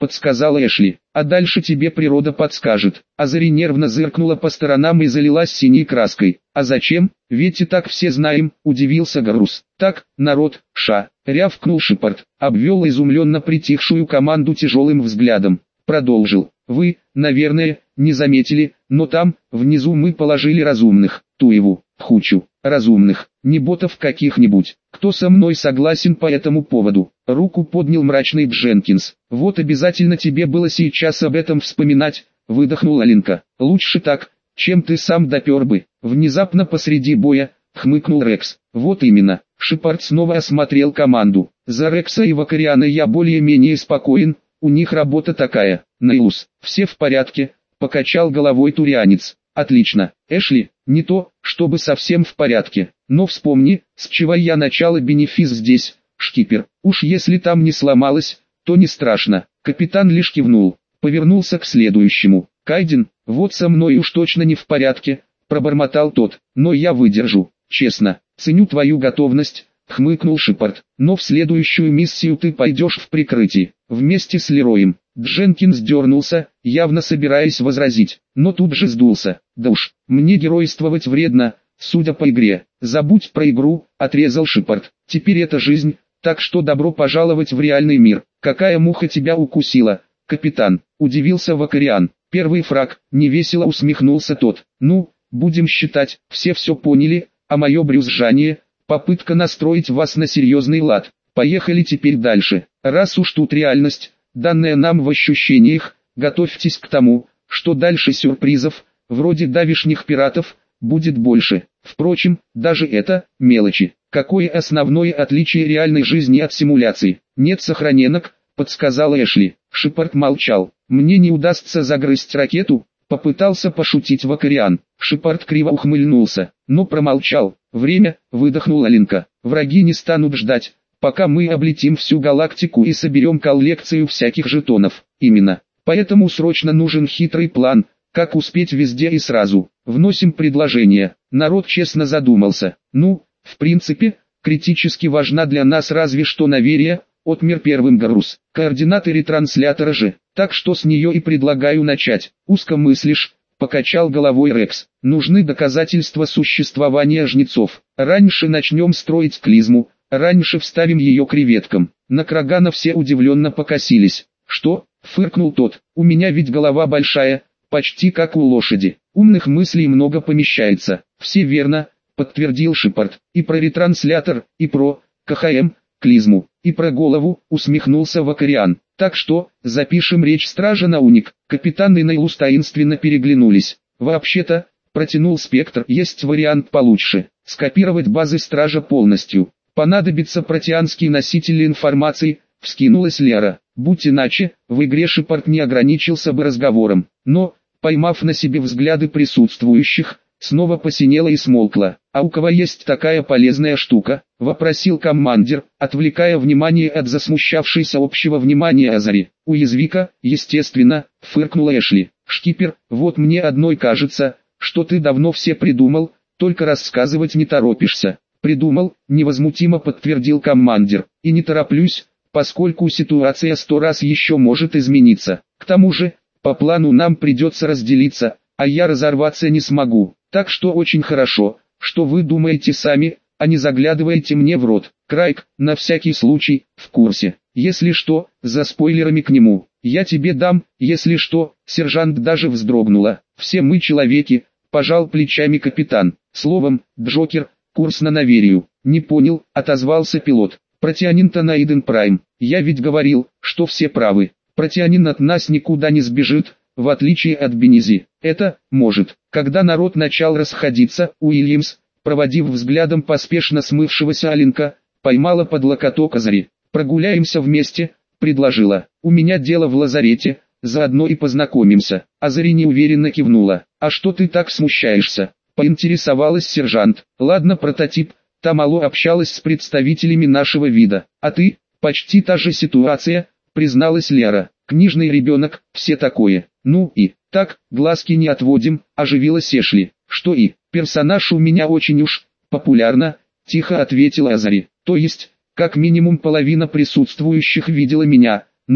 S1: подсказала Эшли. А дальше тебе природа подскажет. Азари нервно зыркнула по сторонам и залилась синей краской. А зачем? Ведь и так все знаем, удивился Гарус. Так, народ, ша, рявкнул Шепард, обвел изумленно притихшую команду тяжелым взглядом. Продолжил. Вы, наверное, не заметили, но там, внизу мы положили разумных, Туеву, Хучу, разумных, не ботов каких-нибудь. Кто со мной согласен по этому поводу? Руку поднял мрачный Дженкинс. Вот обязательно тебе было сейчас об этом вспоминать, выдохнула Линка. Лучше так, чем ты сам допер бы. Внезапно посреди боя, хмыкнул Рекс. Вот именно. Шепард снова осмотрел команду. За Рекса и Вакариана я более-менее спокоен, у них работа такая. Нейлус, все в порядке, покачал головой турианец. Отлично. Эшли, не то, чтобы совсем в порядке. Но вспомни, с чего я начала бенефис здесь, шкипер. Уж если там не сломалось, то не страшно. Капитан лишь кивнул, повернулся к следующему. Кайден, вот со мной уж точно не в порядке, пробормотал тот. Но я выдержу, честно. Ценю твою готовность, хмыкнул Шепард. Но в следующую миссию ты пойдешь в прикрытии, вместе с Лероем. Дженкинс дернулся, явно собираясь возразить, но тут же сдулся. Да уж, мне геройствовать вредно, судя по игре. Забудь про игру, отрезал Шепард. Теперь это жизнь, так что добро пожаловать в реальный мир. Какая муха тебя укусила, капитан? Удивился Вакариан. Первый фраг, невесело усмехнулся тот. Ну, будем считать, все все поняли, а мое брюзжание — попытка настроить вас на серьезный лад. Поехали теперь дальше. Раз уж тут реальность, данная нам в ощущениях, готовьтесь к тому, что дальше сюрпризов, вроде давишних пиратов, будет больше. Впрочем, даже это — мелочи. Какое основное отличие реальной жизни от симуляции? Нет сохраненок, подсказала Эшли. Шепард молчал. Мне не удастся загрызть ракету, попытался пошутить Вакариан. Шепард криво ухмыльнулся, но промолчал. Время, выдохнула Линка. Враги не станут ждать, пока мы облетим всю галактику и соберем коллекцию всяких жетонов. Именно. Поэтому срочно нужен хитрый план, как успеть везде и сразу. Вносим предложение. Народ честно задумался. Ну, в принципе, критически важна для нас разве что Наверия, отмер первым Гарус. Координаты ретранслятора же, так что с нее и предлагаю начать. Узко мыслишь, покачал головой Рекс. Нужны доказательства существования жнецов. Раньше начнем строить клизму. Раньше вставим ее креветкам. На Крагана все удивленно покосились. Что? Фыркнул тот. У меня ведь голова большая, почти как у лошади. Умных мыслей много помещается. Все верно, подтвердил Шепард. И про ретранслятор, и про КХМ, клизму, и про голову, усмехнулся Вакариан. Так что, запишем речь стража на уник. Капитан и Нейлус таинственно переглянулись. Вообще-то, протянул Спектр, есть вариант получше. Скопировать базы стража полностью. Понадобится протеанский носитель информации, вскинулась Лера. Будь иначе, в игре Шепард не ограничился бы разговором. Но, поймав на себе взгляды присутствующих, снова посинела и смолкла. «А у кого есть такая полезная штука?» — вопросил командир, отвлекая внимание от засмущавшейся общего внимания Азари. «Уязвика, естественно», — фыркнула Эшли. «Шкипер, вот мне одной кажется, что ты давно все придумал, только рассказывать не торопишься». «Придумал», — невозмутимо подтвердил командир. «И не тороплюсь, поскольку ситуация сто раз еще может измениться. К тому же, по плану нам придется разделиться, а я разорваться не смогу. Так что очень хорошо, что вы думаете сами, а не заглядываете мне в рот. Крайк, на всякий случай, в курсе. Если что, за спойлерами к нему. Я тебе дам, если что». Сержант даже вздрогнула. «Все мы человеки», — пожал плечами капитан. «Словом, Джокер, курс на Наверию». «Не понял», — отозвался пилот. «Протеанин-то на Иден Прайм. Я ведь говорил, что все правы. Протеанин от нас никуда не сбежит, в отличие от Бенези. Это, может». Когда народ начал расходиться, Уильямс, проводив взглядом поспешно смывшегося Алинка, поймала под локоток Азари. «Прогуляемся вместе», — предложила. «У меня дело в лазарете, заодно и познакомимся». Азари неуверенно кивнула. «А что ты так смущаешься?» — поинтересовалась сержант. «Ладно, прототип, та мало общалась с представителями нашего вида. А ты, почти та же ситуация», — призналась Лера. «Книжный ребенок, все такое. Ну и, так, глазки не отводим», — оживилась Эшли. «Что и, персонаж у меня очень уж популярна», — тихо ответила Азари. «То есть, как минимум половина присутствующих видела меня, ну,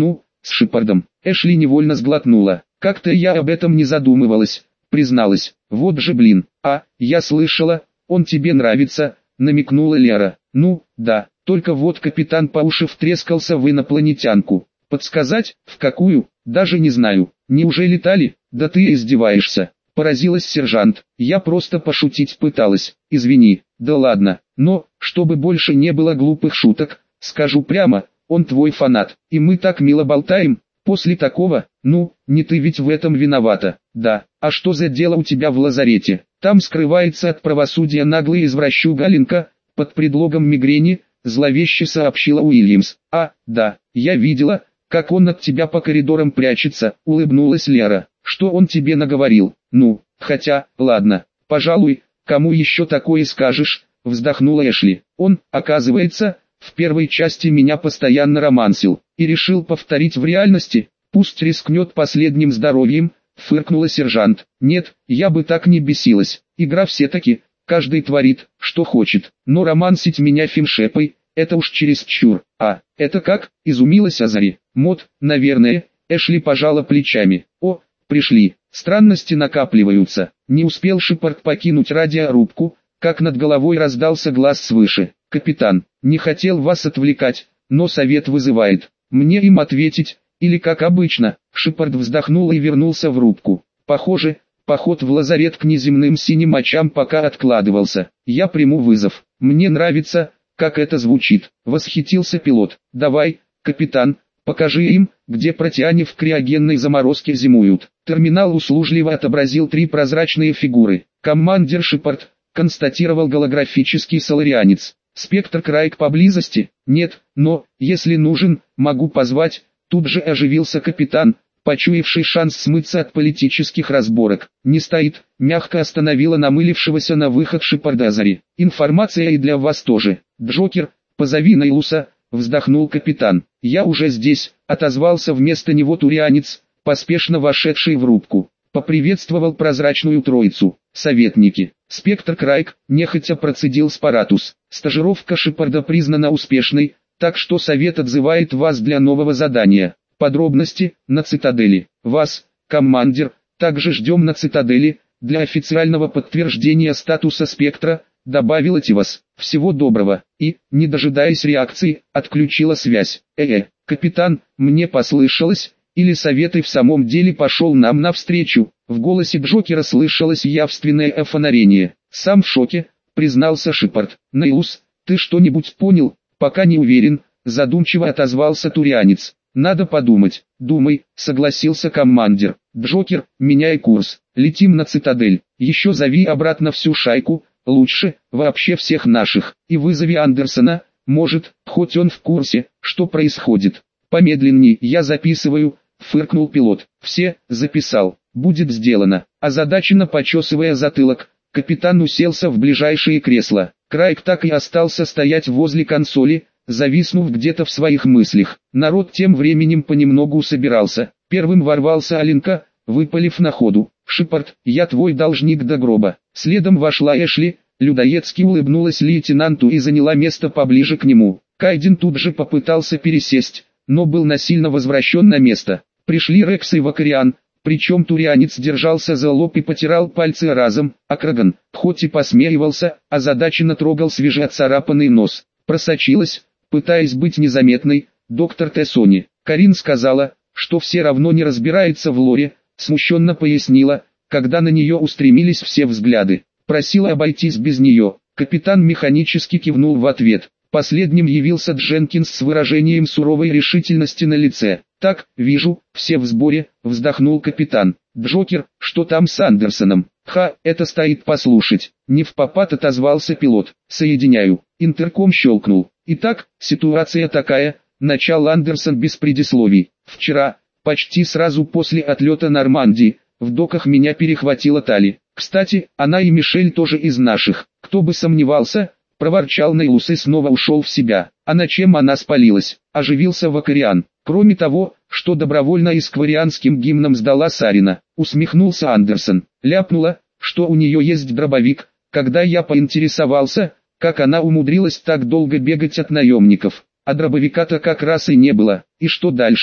S1: с Шепардом. Эшли невольно сглотнула. Как-то я об этом не задумывалась, призналась. Вот же блин. А, я слышала, он тебе нравится, намекнула Лера. Ну, да, только вот капитан по уши втрескался в инопланетянку. Подсказать, в какую, даже не знаю. Неужели Тали? Да ты издеваешься. Поразилась сержант. Я просто пошутить пыталась. Извини. Да ладно. Но, чтобы больше не было глупых шуток, скажу прямо, он твой фанат. И мы так мило болтаем. После такого, ну, не ты ведь в этом виновата. Да, а что за дело у тебя в лазарете? Там скрывается от правосудия наглый извращуга Ленка, под предлогом мигрени, зловеще сообщила Уильямс. А, да, я видела, как он от тебя по коридорам прячется, улыбнулась Лера. Что он тебе наговорил? Ну, хотя, ладно, пожалуй, кому еще такое скажешь, вздохнула Эшли. Он, оказывается, в первой части меня постоянно романсил, и решил повторить в реальности, пусть рискнет последним здоровьем, фыркнула сержант. Нет, я бы так не бесилась, игра все-таки, каждый творит, что хочет, но романсить меня фимшепой, это уж чересчур. А, это как, изумилась Азари. Мод, наверное, Эшли пожала плечами. О, пришли, странности накапливаются. Не успел Шепард покинуть радиорубку, как над головой раздался глаз свыше. Капитан, не хотел вас отвлекать, но совет вызывает. Мне им ответить, или как обычно? Шепард вздохнул и вернулся в рубку. Похоже, поход в лазарет к неземным синим очам пока откладывался. Я приму вызов. Мне нравится, как это звучит. Восхитился пилот. Давай, капитан, покажи им, где протяне в криогенной заморозке зимуют. Терминал услужливо отобразил три прозрачные фигуры. Командир Шепард, констатировал голографический соларианец. Спектр Крайк поблизости? Нет, но, если нужен, могу позвать. Тут же оживился капитан, почуявший шанс смыться от политических разборок. Не стоит, мягко остановила намылившегося на выход Шепарда Азари. Информация и для вас тоже. Джокер, позови Нейлуса, вздохнул капитан. Я уже здесь, отозвался вместо него турианец, поспешно вошедший в рубку. Поприветствовал прозрачную троицу. Советники. Спектр Крайк, нехотя процедил Спаратус. Стажировка Шепарда признана успешной, так что совет отзывает вас для нового задания. Подробности, на цитадели. Вас, командир, также ждем на цитадели, для официального подтверждения статуса спектра, добавила Тивас. Всего доброго. И, не дожидаясь реакции, отключила связь. Э-э, капитан, мне послышалось, или совет и в самом деле пошел нам навстречу. В голосе Джокера слышалось явственное офонарение. Сам в шоке, признался Шепард. Нейлус, ты что-нибудь понял? Пока не уверен, задумчиво отозвался турианец. Надо подумать. Думай, согласился командир. Джокер, меняй курс. Летим на цитадель. Еще зови обратно всю шайку, лучше, вообще всех наших. И вызови Андерсона, может, хоть он в курсе, что происходит. Помедленней, я записываю, фыркнул пилот. Все, записал. Будет сделано. Озадаченно почесывая затылок, капитан уселся в ближайшее кресло. Крайк так и остался стоять возле консоли, зависнув где-то в своих мыслях. Народ тем временем понемногу собирался. Первым ворвался Аленка, выпалив на ходу. «Шепард, я твой должник до гроба». Следом вошла Эшли, людоедски улыбнулась лейтенанту и заняла место поближе к нему. Кайден тут же попытался пересесть, но был насильно возвращен на место. Пришли Рекс и Вакариан, причем турианец держался за лоб и потирал пальцы разом, а Краган, хоть и посмеивался, озадаченно трогал свежеотцарапанный нос. Просочилась, пытаясь быть незаметной, доктор Тессони. Карин сказала, что все равно не разбирается в лоре, смущенно пояснила, когда на нее устремились все взгляды. Просила обойтись без нее. Капитан механически кивнул в ответ. Последним явился Дженкинс с выражением суровой решительности на лице. «Так, вижу, все в сборе», — вздохнул капитан. «Джокер, что там с Андерсоном?» «Ха, это стоит послушать». Не впопад отозвался пилот. «Соединяю». Интерком щелкнул. «Итак, ситуация такая», — начал Андерсон без предисловий. «Вчера, почти сразу после отлета Нормандии, в доках меня перехватила Тали. Кстати, она и Мишель тоже из наших. Кто бы сомневался?» — проворчал Нейлус и снова ушел в себя. «А на чем она спалилась?» — оживился Вакариан. «Кроме того, что добровольно и с кварианским гимном сдала Сарина», — усмехнулся Андерсон. «Ляпнула, что у нее есть дробовик, когда я поинтересовался, как она умудрилась так долго бегать от наемников. А дробовика-то как раз и не было. И что дальше?»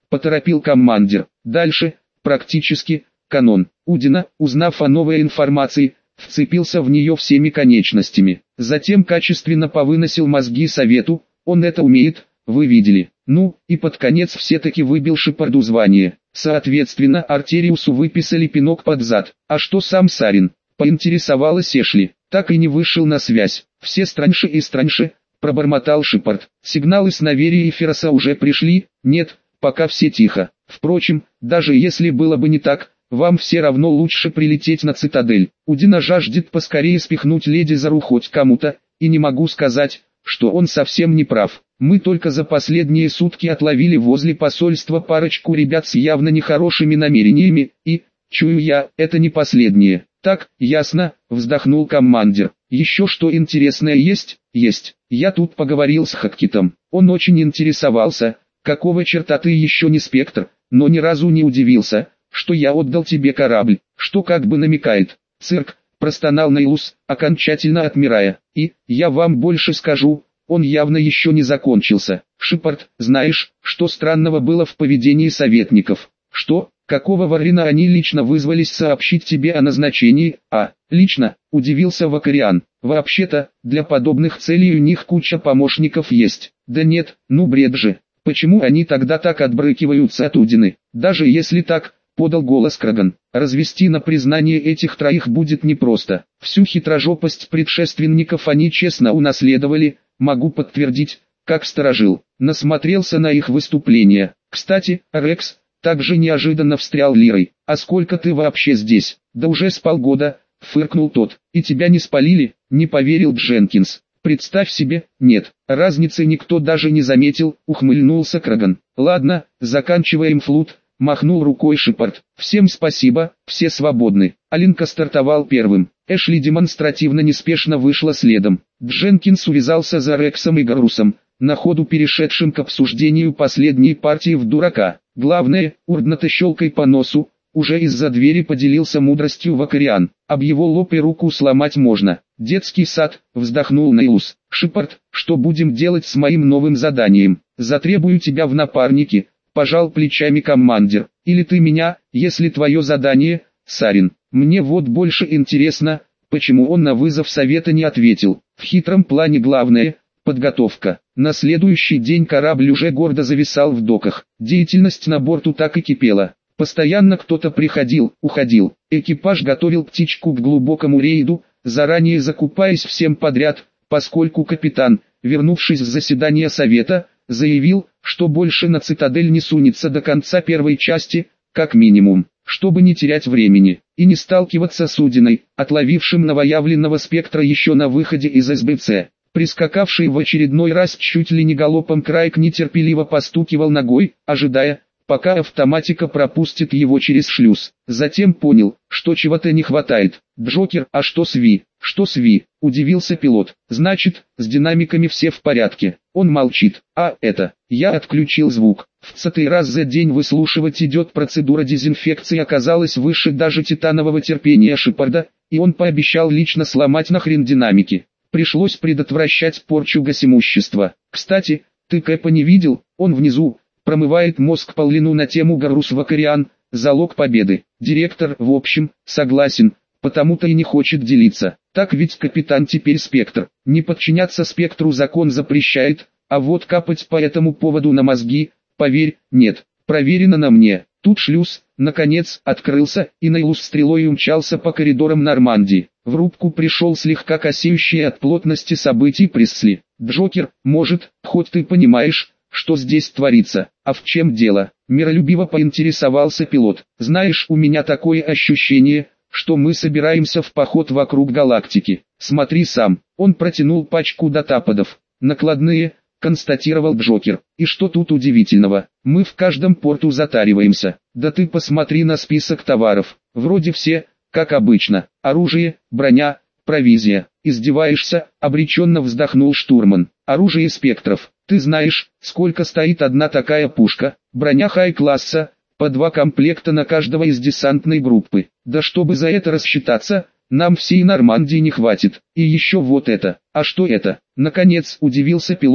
S1: поторопил командир. Дальше, практически, канон. Удина, узнав о новой информации, вцепился в нее всеми конечностями. Затем качественно повыносил мозги совету, он это умеет, вы видели. Ну, и под конец все-таки выбил Шепарду звание. Соответственно, Артериусу выписали пинок под зад. А что сам Сарин? Поинтересовалась Эшли. Так и не вышел на связь. Все страньше и страньше, пробормотал Шепард. Сигналы с Наверии и Фероса уже пришли? Нет, пока все тихо. Впрочем, даже если было бы не так, вам все равно лучше прилететь на цитадель. Удина жаждет поскорее спихнуть леди Зару хоть кому-то, и не могу сказать, что он совсем не прав. Мы только за последние сутки отловили возле посольства парочку ребят с явно нехорошими намерениями, и, чую я, это не последнее. Так, ясно, вздохнул командир. Еще что интересное есть? Есть. Я тут поговорил с Хаккитом. Он очень интересовался, какого черта ты еще не спектр, но ни разу не удивился, что я отдал тебе корабль, что как бы намекает. Цирк, простонал Нейлус, окончательно отмирая. И, я вам больше скажу, он явно еще не закончился. Шепард, знаешь, что странного было в поведении советников? Что? Какого варина они лично вызвались сообщить тебе о назначении? А, лично, удивился Вакариан. Вообще-то, для подобных целей у них куча помощников есть. Да нет, ну бред же. Почему они тогда так отбрыкиваются от Удины? Даже если так, подал голос Краган, развести на признание этих троих будет непросто. Всю хитрожопость предшественников они честно унаследовали, могу подтвердить, как сторожил. Насмотрелся на их выступления. Кстати, Рекс, также неожиданно встрял Лирой. «А сколько ты вообще здесь?» «Да уже с полгода», — фыркнул тот. «И тебя не спалили?» — не поверил Дженкинс. «Представь себе, нет, разницы никто даже не заметил», — ухмыльнулся Краган. «Ладно, заканчиваем флут», — махнул рукой Шепард. «Всем спасибо, все свободны». Алинка стартовал первым. Эшли демонстративно неспешно вышла следом. Дженкинс увязался за Рексом и Гарусом, на ходу перешедшим к обсуждению последней партии в дурака. Главное, урднато щелкай по носу, уже из-за двери поделился мудростью Вакариан. Об его лоб и руку сломать можно. Детский сад, вздохнул Нейлус. Шепард, что будем делать с моим новым заданием? Затребую тебя в напарники, пожал плечами командир. Или ты меня, если твое задание, Сарин. Мне вот больше интересно, почему он на вызов совета не ответил. В хитром плане главное — подготовка. На следующий день корабль уже гордо зависал в доках. Деятельность на борту так и кипела. Постоянно кто-то приходил, уходил. Экипаж готовил птичку к глубокому рейду, заранее закупаясь всем подряд, поскольку капитан, вернувшись с заседания совета, заявил, что больше на цитадель не сунется до конца первой части, как минимум, чтобы не терять времени, и не сталкиваться с Удиной, отловившим новоявленного спектра еще на выходе из эс бэ цэ. Прискакавший в очередной раз чуть ли не галопом Крайк нетерпеливо постукивал ногой, ожидая, пока автоматика пропустит его через шлюз. Затем понял, что чего-то не хватает. «Джокер, а что с Ви? Что с Ви?» – удивился пилот. «Значит, с динамиками все в порядке». Он молчит. «А, это, я отключил звук». В цатый раз за день выслушивать идет процедура дезинфекции оказалась выше даже титанового терпения Шепарда, и он пообещал лично сломать нахрен динамики. Пришлось предотвращать порчу госимущества. Кстати, ты Кэпа не видел? Он внизу, промывает мозг Паулину на тему Гарус Вакариан, залог победы. Директор, в общем, согласен, потому-то и не хочет делиться. Так ведь капитан теперь спектр. Не подчиняться спектру закон запрещает, а вот капать по этому поводу на мозги, поверь, нет. Проверено на мне. Тут шлюз, наконец, открылся, и Нейлус стрелой умчался по коридорам Нормандии. В рубку пришел слегка косеющий от плотности событий Пресли. «Джокер, может, хоть ты понимаешь, что здесь творится? А в чем дело?» Миролюбиво поинтересовался пилот. «Знаешь, у меня такое ощущение, что мы собираемся в поход вокруг галактики. Смотри сам». Он протянул пачку датаподов. «Накладные», констатировал Джокер. «И что тут удивительного? Мы в каждом порту затариваемся. Да ты посмотри на список товаров. Вроде все, как обычно. Оружие, броня, провизия». «Издеваешься?» — обреченно вздохнул штурман. «Оружие спектров. Ты знаешь, сколько стоит одна такая пушка? Броня хай-класса, по два комплекта на каждого из десантной группы. Да чтобы за это рассчитаться, нам всей Нормандии не хватит. И еще вот это. А что это?» Наконец удивился пилот,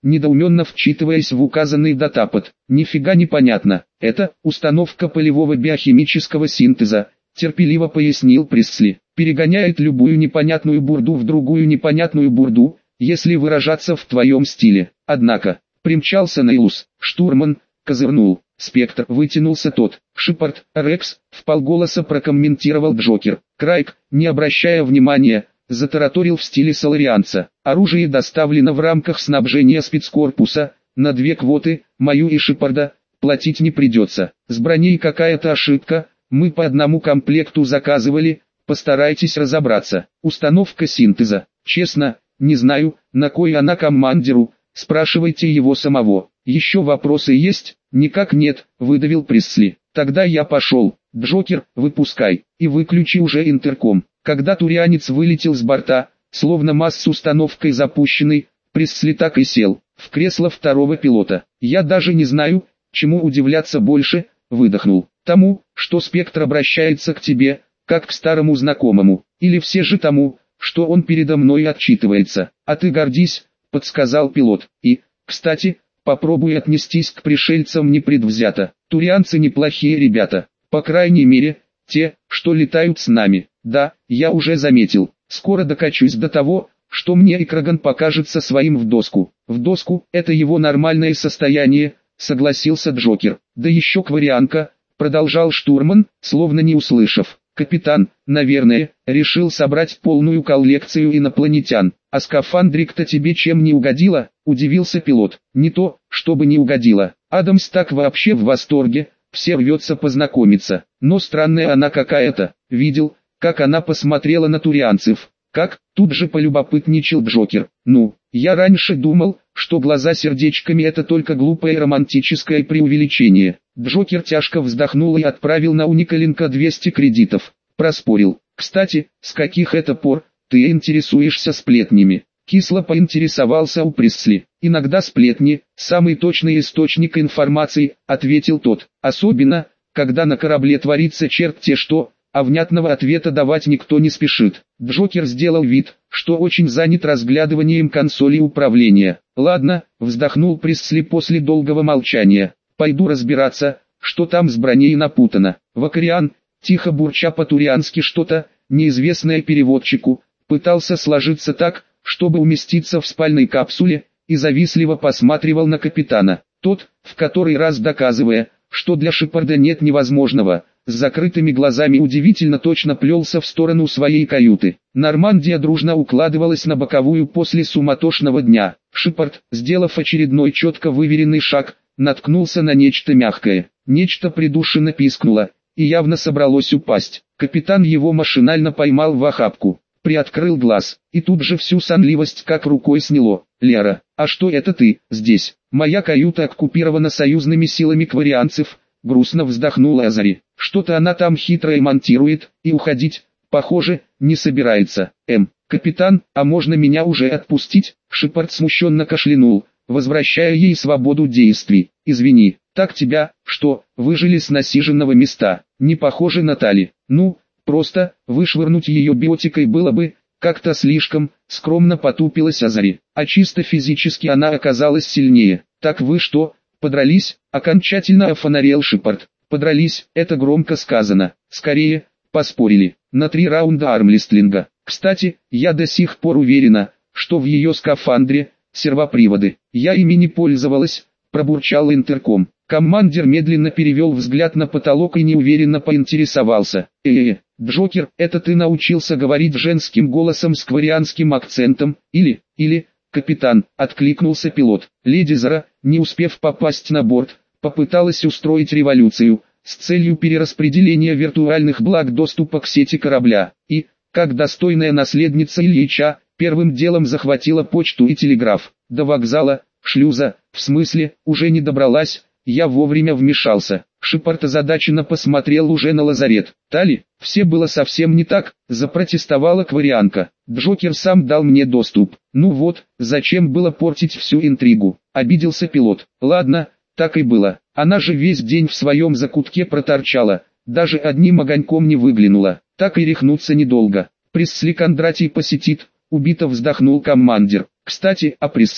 S1: недоуменно вчитываясь в указанный датапад. Нифига не понятно. Это установка полевого биохимического синтеза, терпеливо пояснил Пресли. Перегоняет любую непонятную бурду в другую непонятную бурду, если выражаться в твоем стиле. Однако, примчался Нейлус. Штурман козырнул. Спектр, вытянулся тот. Шепард, Рекс, вполголоса прокомментировал Джокер. Крайк, не обращая внимания, затараторил в стиле соларианца. Оружие доставлено в рамках снабжения спецкорпуса, на две квоты, мою и Шепарда, платить не придется. С броней какая-то ошибка, мы по одному комплекту заказывали, постарайтесь разобраться. Установка синтеза, честно, не знаю, на кой она командиру, спрашивайте его самого. Еще вопросы есть? Никак нет, выдавил Пресли. Тогда я пошел. Джокер, выпускай, и выключи уже интерком. Когда турианец вылетел с борта, словно масс с установкой запущенный, Пресли так и сел в кресло второго пилота. Я даже не знаю, чему удивляться больше, выдохнул. Тому, что Спектр обращается к тебе, как к старому знакомому, или все же тому, что он передо мной отчитывается. А ты гордись, подсказал пилот. И, кстати, попробуй отнестись к пришельцам непредвзято. Турианцы неплохие ребята, по крайней мере, те, что летают с нами. Да, я уже заметил, скоро докачусь до того, что мне и Краган покажется своим в доску. В доску, это его нормальное состояние, согласился Джокер. Да еще кварианка, продолжал штурман, словно не услышав. Капитан, наверное, решил собрать полную коллекцию инопланетян. А скафандрик-то тебе чем не угодила? Удивился пилот. Не то, чтобы не угодила. Адамс так вообще в восторге, все рвется познакомиться. Но странная она какая-то. Видел, как она посмотрела на турианцев. Как? Тут же полюбопытничал Джокер. Ну, я раньше думал, что глаза сердечками это только глупое романтическое преувеличение. Джокер тяжко вздохнул и отправил на Уникаленко двести кредитов. Проспорил. Кстати, с каких это пор ты интересуешься сплетнями? Кисло поинтересовался у Пресли. Иногда сплетни – самый точный источник информации, ответил тот. Особенно, когда на корабле творится черт-те что, а внятного ответа давать никто не спешит. Джокер сделал вид, что очень занят разглядыванием консоли управления. Ладно, вздохнул Пресли после долгого молчания. Пойду разбираться, что там с броней напутано. Вакариан, тихо бурча по-туриански что-то, неизвестное переводчику, пытался сложиться так, чтобы уместиться в спальной капсуле, и завистливо посматривал на капитана. Тот, в который раз доказывая, что для Шепарда нет невозможного, с закрытыми глазами удивительно точно плелся в сторону своей каюты. Нормандия дружно укладывалась на боковую после суматошного дня. Шепард, сделав очередной четко выверенный шаг, наткнулся на нечто мягкое. Нечто придушенно пискнуло, и явно собралось упасть. Капитан его машинально поймал в охапку, приоткрыл глаз, и тут же всю сонливость как рукой сняло. «Лера, а что это ты, здесь? Моя каюта оккупирована союзными силами кварианцев», грустно вздохнула Азари. «Что-то она там хитро монтирует, и уходить, похоже, не собирается. Эм, капитан, а можно меня уже отпустить?» Шепард смущенно кашлянул, возвращая ей свободу действий. «Извини, так тебя, что, выжили с насиженного места, не похоже на Тали. Ну, просто, вышвырнуть ее биотикой было бы, как-то слишком», скромно потупилась Азари. «А чисто физически она оказалась сильнее. Так вы что, подрались?» Окончательно офонарел Шепард. «Подрались, это громко сказано. Скорее, поспорили. На три раунда армлистлинга. Кстати, я до сих пор уверена, что в ее скафандре сервоприводы. Я ими не пользовалась», пробурчал интерком. Командир медленно перевел взгляд на потолок и неуверенно поинтересовался. «Э-э, Джокер, это ты научился говорить женским голосом с кварианским акцентом, или, или...» «Капитан», — откликнулся пилот. «Леди Зара, не успев попасть на борт, попыталась устроить революцию, с целью перераспределения виртуальных благ доступа к сети корабля, и, как достойная наследница Ильича, первым делом захватила почту и телеграф. До вокзала, шлюза, в смысле, уже не добралась, я вовремя вмешался». Шепард озадаченно посмотрел уже на лазарет. «Тали, все было совсем не так», запротестовала кварианка. «Джокер сам дал мне доступ». «Ну вот, зачем было портить всю интригу?» Обиделся пилот. «Ладно, так и было. Она же весь день в своем закутке проторчала, даже одним огоньком не выглянула. Так и рехнуться недолго. Пресли Кондратий посетит», убито вздохнул командир. «Кстати, о Пресли.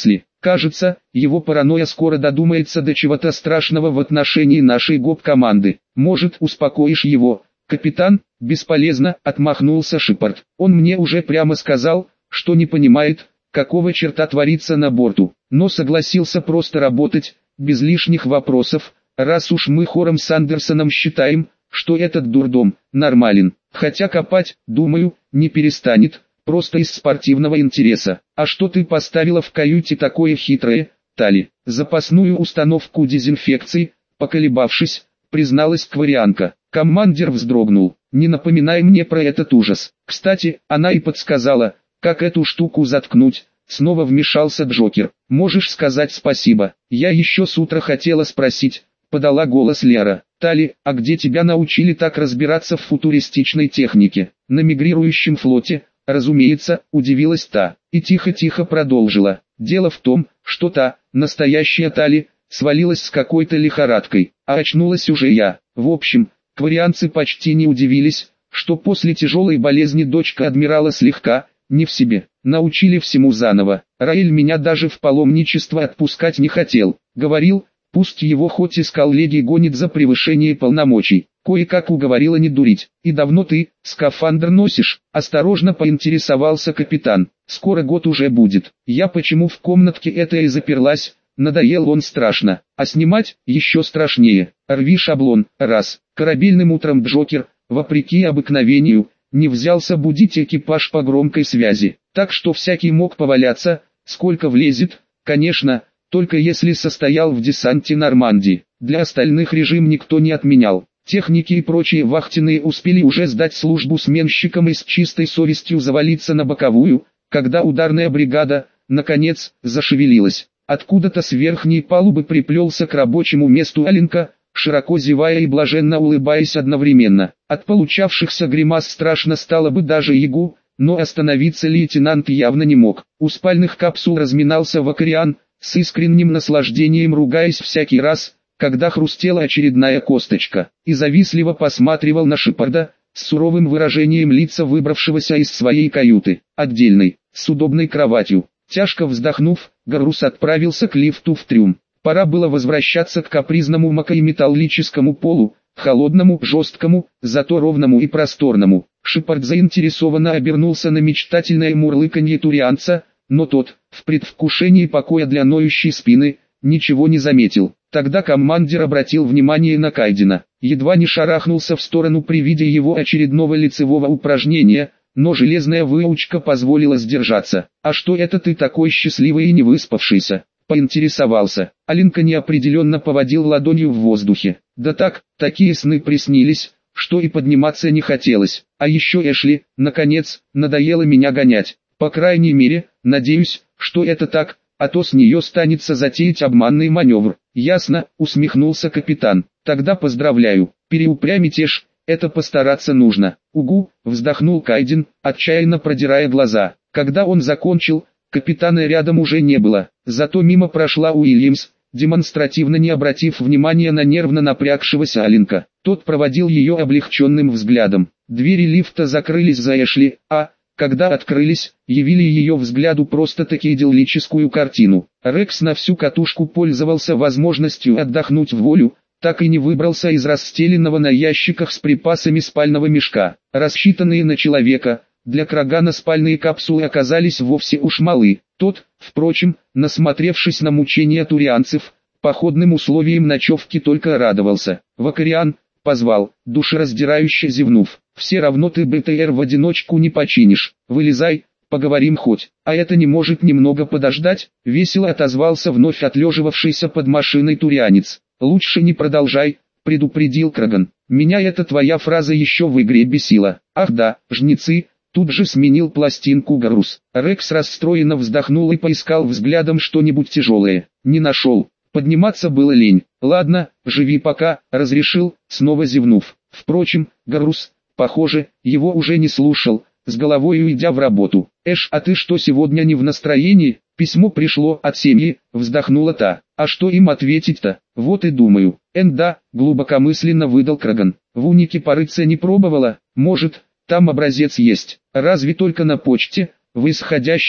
S1: Кажется, его паранойя скоро додумается до чего-то страшного в отношении нашей гоп-команды. Может, успокоишь его, капитан? Бесполезно, отмахнулся Шепард. Он мне уже прямо сказал, что не понимает, какого черта творится на борту, но согласился просто работать, без лишних вопросов, раз уж мы хором с Андерсоном считаем, что этот дурдом нормален. Хотя копать, думаю, не перестанет, просто из спортивного интереса. А что ты поставила в каюте такое хитрое, Тали? Запасную установку дезинфекции, поколебавшись, призналась кварианка. Командир вздрогнул. Не напоминай мне про этот ужас. Кстати, она и подсказала, как эту штуку заткнуть. Снова вмешался Джокер. Можешь сказать спасибо. Я еще с утра хотела спросить, подала голос Лера. Тали, а где тебя научили так разбираться в футуристичной технике? На мигрирующем флоте, разумеется, удивилась та. И тихо-тихо продолжила. Дело в том, что та, настоящая Тали, свалилась с какой-то лихорадкой, а очнулась уже я. В общем, кварианцы почти не удивились, что после тяжелой болезни дочка адмирала слегка, не в себе. Научили всему заново. Раэль меня даже в паломничество отпускать не хотел. Говорил, пусть его хоть из коллегии гонит за превышение полномочий. Кое-как уговорила не дурить. И давно ты скафандр носишь? Осторожно поинтересовался капитан. Скоро год уже будет. Я почему в комнатке это и заперлась? Надоел он страшно. А снимать еще страшнее. Рви шаблон. Раз. Корабельным утром Джокер, вопреки обыкновению, не взялся будить экипаж по громкой связи. Так что всякий мог поваляться, сколько влезет, конечно, только если состоял в десанте Нормандии. Для остальных режим никто не отменял. Техники и прочие вахтенные успели уже сдать службу сменщикам и с чистой совестью завалиться на боковую, когда ударная бригада, наконец, зашевелилась. Откуда-то с верхней палубы приплелся к рабочему месту Аленка, широко зевая и блаженно улыбаясь одновременно. От получавшихся гримас страшно стало бы даже Ягу, но остановиться лейтенант явно не мог. У спальных капсул разминался Вакариан, с искренним наслаждением ругаясь всякий раз, когда хрустела очередная косточка, и завистливо посматривал на Шепарда, с суровым выражением лица выбравшегося из своей каюты, отдельной, с удобной кроватью. Тяжко вздохнув, Гаррус отправился к лифту в трюм. Пора было возвращаться к капризному макометаллическому полу, холодному, жесткому, зато ровному и просторному. Шепард заинтересованно обернулся на мечтательное мурлыканье турианца, но тот, в предвкушении покоя для ноющей спины, ничего не заметил. Тогда командир обратил внимание на Кайдена, едва не шарахнулся в сторону при виде его очередного лицевого упражнения, но железная выучка позволила сдержаться. «А что это ты такой счастливый и не выспавшийся?» — поинтересовался. Аленка неопределенно поводил ладонью в воздухе. «Да так, такие сны приснились, что и подниматься не хотелось. А еще Эшли, наконец, надоело меня гонять. По крайней мере, надеюсь, что это так, а то с нее станется затеять обманный маневр». «Ясно», — усмехнулся капитан. «Тогда поздравляю. Переупрямить Эш, это постараться нужно». «Угу», — вздохнул Кайден, отчаянно продирая глаза. Когда он закончил, капитана рядом уже не было. Зато мимо прошла Уильямс, демонстративно не обратив внимания на нервно напрягшегося Аленка. Тот проводил ее облегченным взглядом. Двери лифта закрылись за Эшли, а, когда открылись, явили ее взгляду просто-таки идиллическую картину. Рекс на всю катушку пользовался возможностью отдохнуть в волю, так и не выбрался из расстеленного на ящиках с припасами спального мешка. Рассчитанные на человека, для Крагана спальные капсулы оказались вовсе уж малы. Тот, впрочем, насмотревшись на мучения турианцев, походным условиям ночевки только радовался. Вакариан позвал, душераздирающе зевнув. «Все равно ты БТР в одиночку не починишь. Вылезай, поговорим хоть». «А это не может немного подождать?» — весело отозвался вновь отлеживавшийся под машиной турианец. «Лучше не продолжай», — предупредил Краган. «Меня эта твоя фраза еще в игре бесила». «Ах да, жнецы», — тут же сменил пластинку Гаррус. Рекс расстроенно вздохнул и поискал взглядом что-нибудь тяжелое. Не нашел. Подниматься было лень. «Ладно, живи пока», — разрешил, снова зевнув. Впрочем, Гаррус, похоже, его уже не слушал, с головой уйдя в работу. «Эш, а ты что сегодня не в настроении?» «Письмо пришло от семьи», — вздохнула та. «А что им ответить-то? Вот и думаю». «Энда», — глубокомысленно выдал Краган. «В унике порыться не пробовала? Может, там образец есть? Разве только на почте, в исходящих?»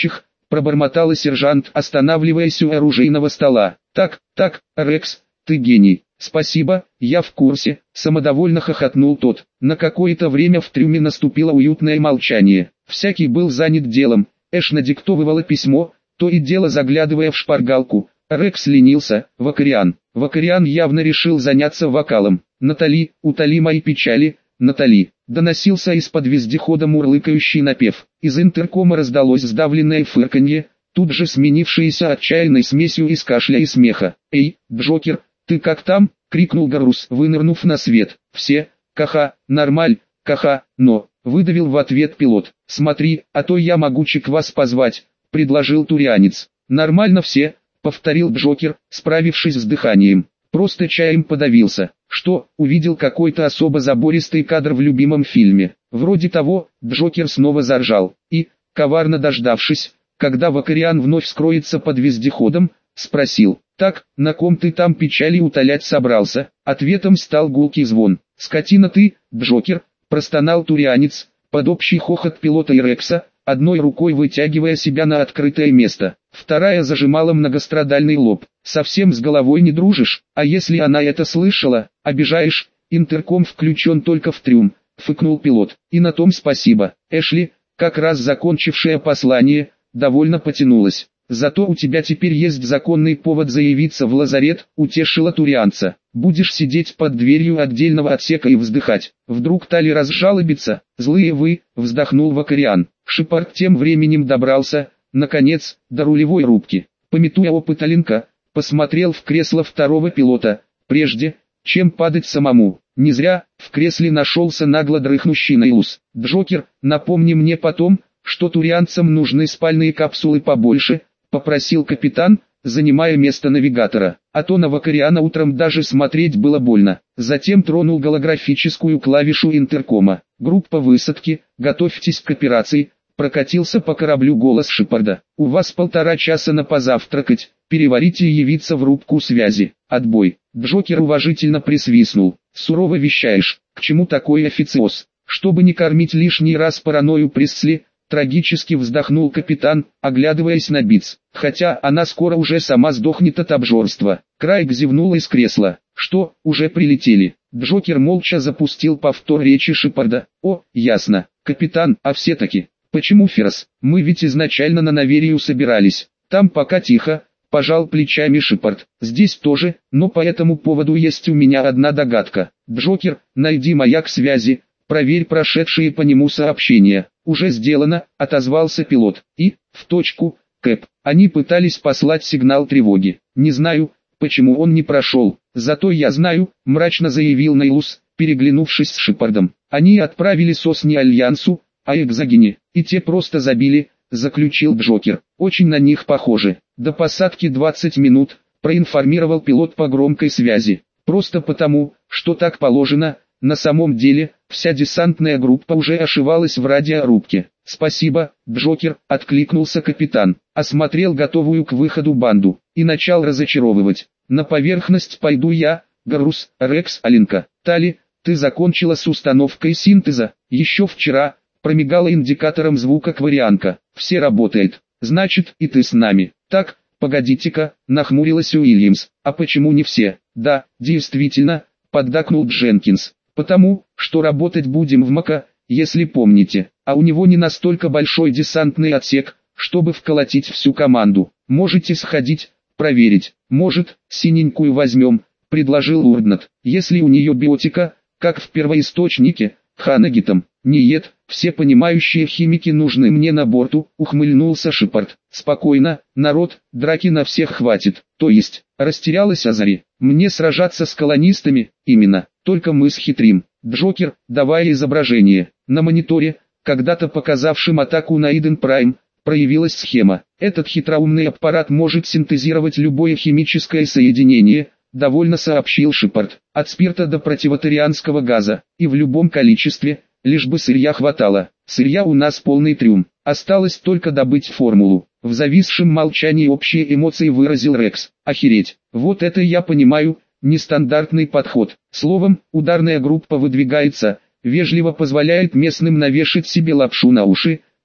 S1: пробормотала сержант, останавливаясь у оружейного стола. Так, так, Рекс, ты гений. Спасибо, я в курсе, самодовольно хохотнул тот. На какое-то время в трюме наступило уютное молчание. Всякий был занят делом. Эш надиктовывала письмо, то и дело заглядывая в шпаргалку. Рекс ленился. Вакариан. Вакариан явно решил заняться вокалом. «Натали, утоли мои печали, Натали», доносился из-под вездехода мурлыкающий напев. Из интеркома раздалось сдавленное фырканье, тут же сменившееся отчаянной смесью из кашля и смеха. «Эй, Джокер, ты как там?» — крикнул Гарус, вынырнув на свет. «Все, каха, нормаль, каха, но», — выдавил в ответ пилот. «Смотри, а то я могучек вас позвать», — предложил турианец. «Нормально все», — повторил Джокер, справившись с дыханием. «Просто чаем подавился». «Что, увидел какой-то особо забористый кадр в любимом фильме?» Вроде того. Джокер снова заржал. И, коварно дождавшись, когда Вакариан вновь скроется под вездеходом, спросил: «Так, на ком ты там печали утолять собрался?» Ответом стал гулкий звон. «Скотина ты, Джокер», — простонал турианец, под общий хохот пилота и Рекса, одной рукой вытягивая себя на открытое место, вторая зажимала многострадальный лоб. «Совсем с головой не дружишь, а если она это слышала, обижаешь, интерком включен только в трюм», — фыкнул пилот. «И на том спасибо». Эшли, как раз закончившая послание, довольно потянулась. «Зато у тебя теперь есть законный повод заявиться в лазарет», — утешила турианца. «Будешь сидеть под дверью отдельного отсека и вздыхать. Вдруг Тали разжалобится?» «Злые вы», — вздохнул Вакариан. Шепард тем временем добрался, наконец, до рулевой рубки. Памятуя опыт Алинка, посмотрел в кресло второго пилота, прежде, чем падать самому. Не зря в кресле нашелся нагло дрыхнущий Нейлус. «Джокер, напомни мне потом, что турианцам нужны спальные капсулы побольше», — попросил капитан, занимая место навигатора. А то на Вакариана утром даже смотреть было больно. Затем тронул голографическую клавишу интеркома. «Группа высадки, готовьтесь к операции», — прокатился по кораблю голос Шепарда. «У вас полтора часа на позавтракать, переварить и явиться в рубку связи. Отбой». Джокер уважительно присвистнул. «Сурово вещаешь, к чему такой официоз? Чтобы не кормить лишний раз паранойю Пресли», — трагически вздохнул капитан, оглядываясь на Битс. «Хотя она скоро уже сама сдохнет от обжорства». Крайг зевнула из кресла. «Что, уже прилетели?» Джокер молча запустил повтор речи Шепарда. «О, ясно. Капитан, а все-таки, почему Феррес? Мы ведь изначально на Наверию собирались. Там пока тихо», — пожал плечами Шепард. «Здесь тоже, но по этому поводу есть у меня одна догадка. Джокер, найди маяк связи, проверь прошедшие по нему сообщения». «Уже сделано», — отозвался пилот. «И, в точку, Кэп, они пытались послать сигнал тревоги. Не знаю, почему он не прошел. Зато я знаю», — мрачно заявил Нейлус, переглянувшись с Шепардом. «Они отправили сосни Альянсу, а Экзогене, и те просто забили», — заключил Джокер. «Очень на них похоже. До посадки двадцать минут», — проинформировал пилот по громкой связи. «Просто потому, что так положено». На самом деле, вся десантная группа уже ошивалась в радиорубке. «Спасибо, Джокер», — откликнулся капитан, осмотрел готовую к выходу банду, и начал разочаровывать. «На поверхность пойду я, Гарус, Рекс, Алинка. Тали, ты закончила с установкой синтеза?» «Еще вчера», — промигала индикатором звука кварианка. «Все работает. Значит, и ты с нами». «Так, погодите-ка», — нахмурилась Уильямс. «А почему не все?» «Да, действительно», — поддакнул Дженкинс. «Потому, что работать будем в МАКа, если помните, а у него не настолько большой десантный отсек, чтобы вколотить всю команду. Можете сходить, проверить. Может, синенькую возьмем», — предложил Урднат. «Если у нее биотика, как в первоисточнике, Ханагитом». «Нет, все понимающие химики нужны мне на борту», — ухмыльнулся Шепард. «Спокойно, народ, драки на всех хватит». «То есть», — растерялась Азари, — «мне сражаться с колонистами?» «Именно, только мы схитрим». Джокер, давая изображение. На мониторе, когда-то показавшем атаку на Иден Прайм, проявилась схема. Этот хитроумный аппарат может синтезировать любое химическое соединение, довольно сообщил Шепард. От спирта до противотарианского газа, и в любом количестве, лишь бы сырья хватало. Сырья у нас полный трюм. Осталось только добыть формулу. В зависшем молчании общие эмоции выразил Рекс. Охереть. Вот это я понимаю, нестандартный подход. Словом, ударная группа выдвигается, вежливо позволяет местным навешать себе лапшу на уши,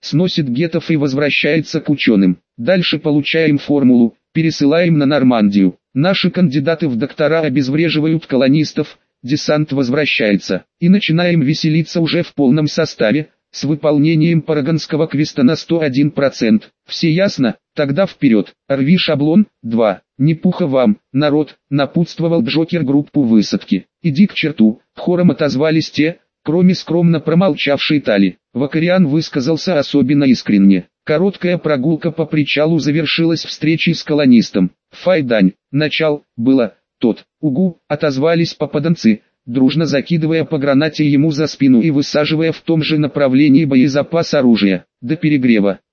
S1: сносит геттов и возвращается к ученым. Дальше получаем формулу, пересылаем на Нормандию. Наши кандидаты в доктора обезвреживают колонистов, десант возвращается. И начинаем веселиться уже в полном составе, с выполнением парагонского квеста на сто один процент. Все ясно? Тогда вперед. Рви шаблон. два. Не пуха вам, народ, напутствовал Джокер группу высадки. Иди к черту, хором отозвались те, кроме скромно промолчавшей Тали. Вакариан высказался особенно искренне. Короткая прогулка по причалу завершилась встречей с колонистом. Файдань, начал, было, тот, угу, отозвались попаданцы, дружно закидывая по гранате ему за спину и высаживая в том же направлении боезапас оружия. До перегрева.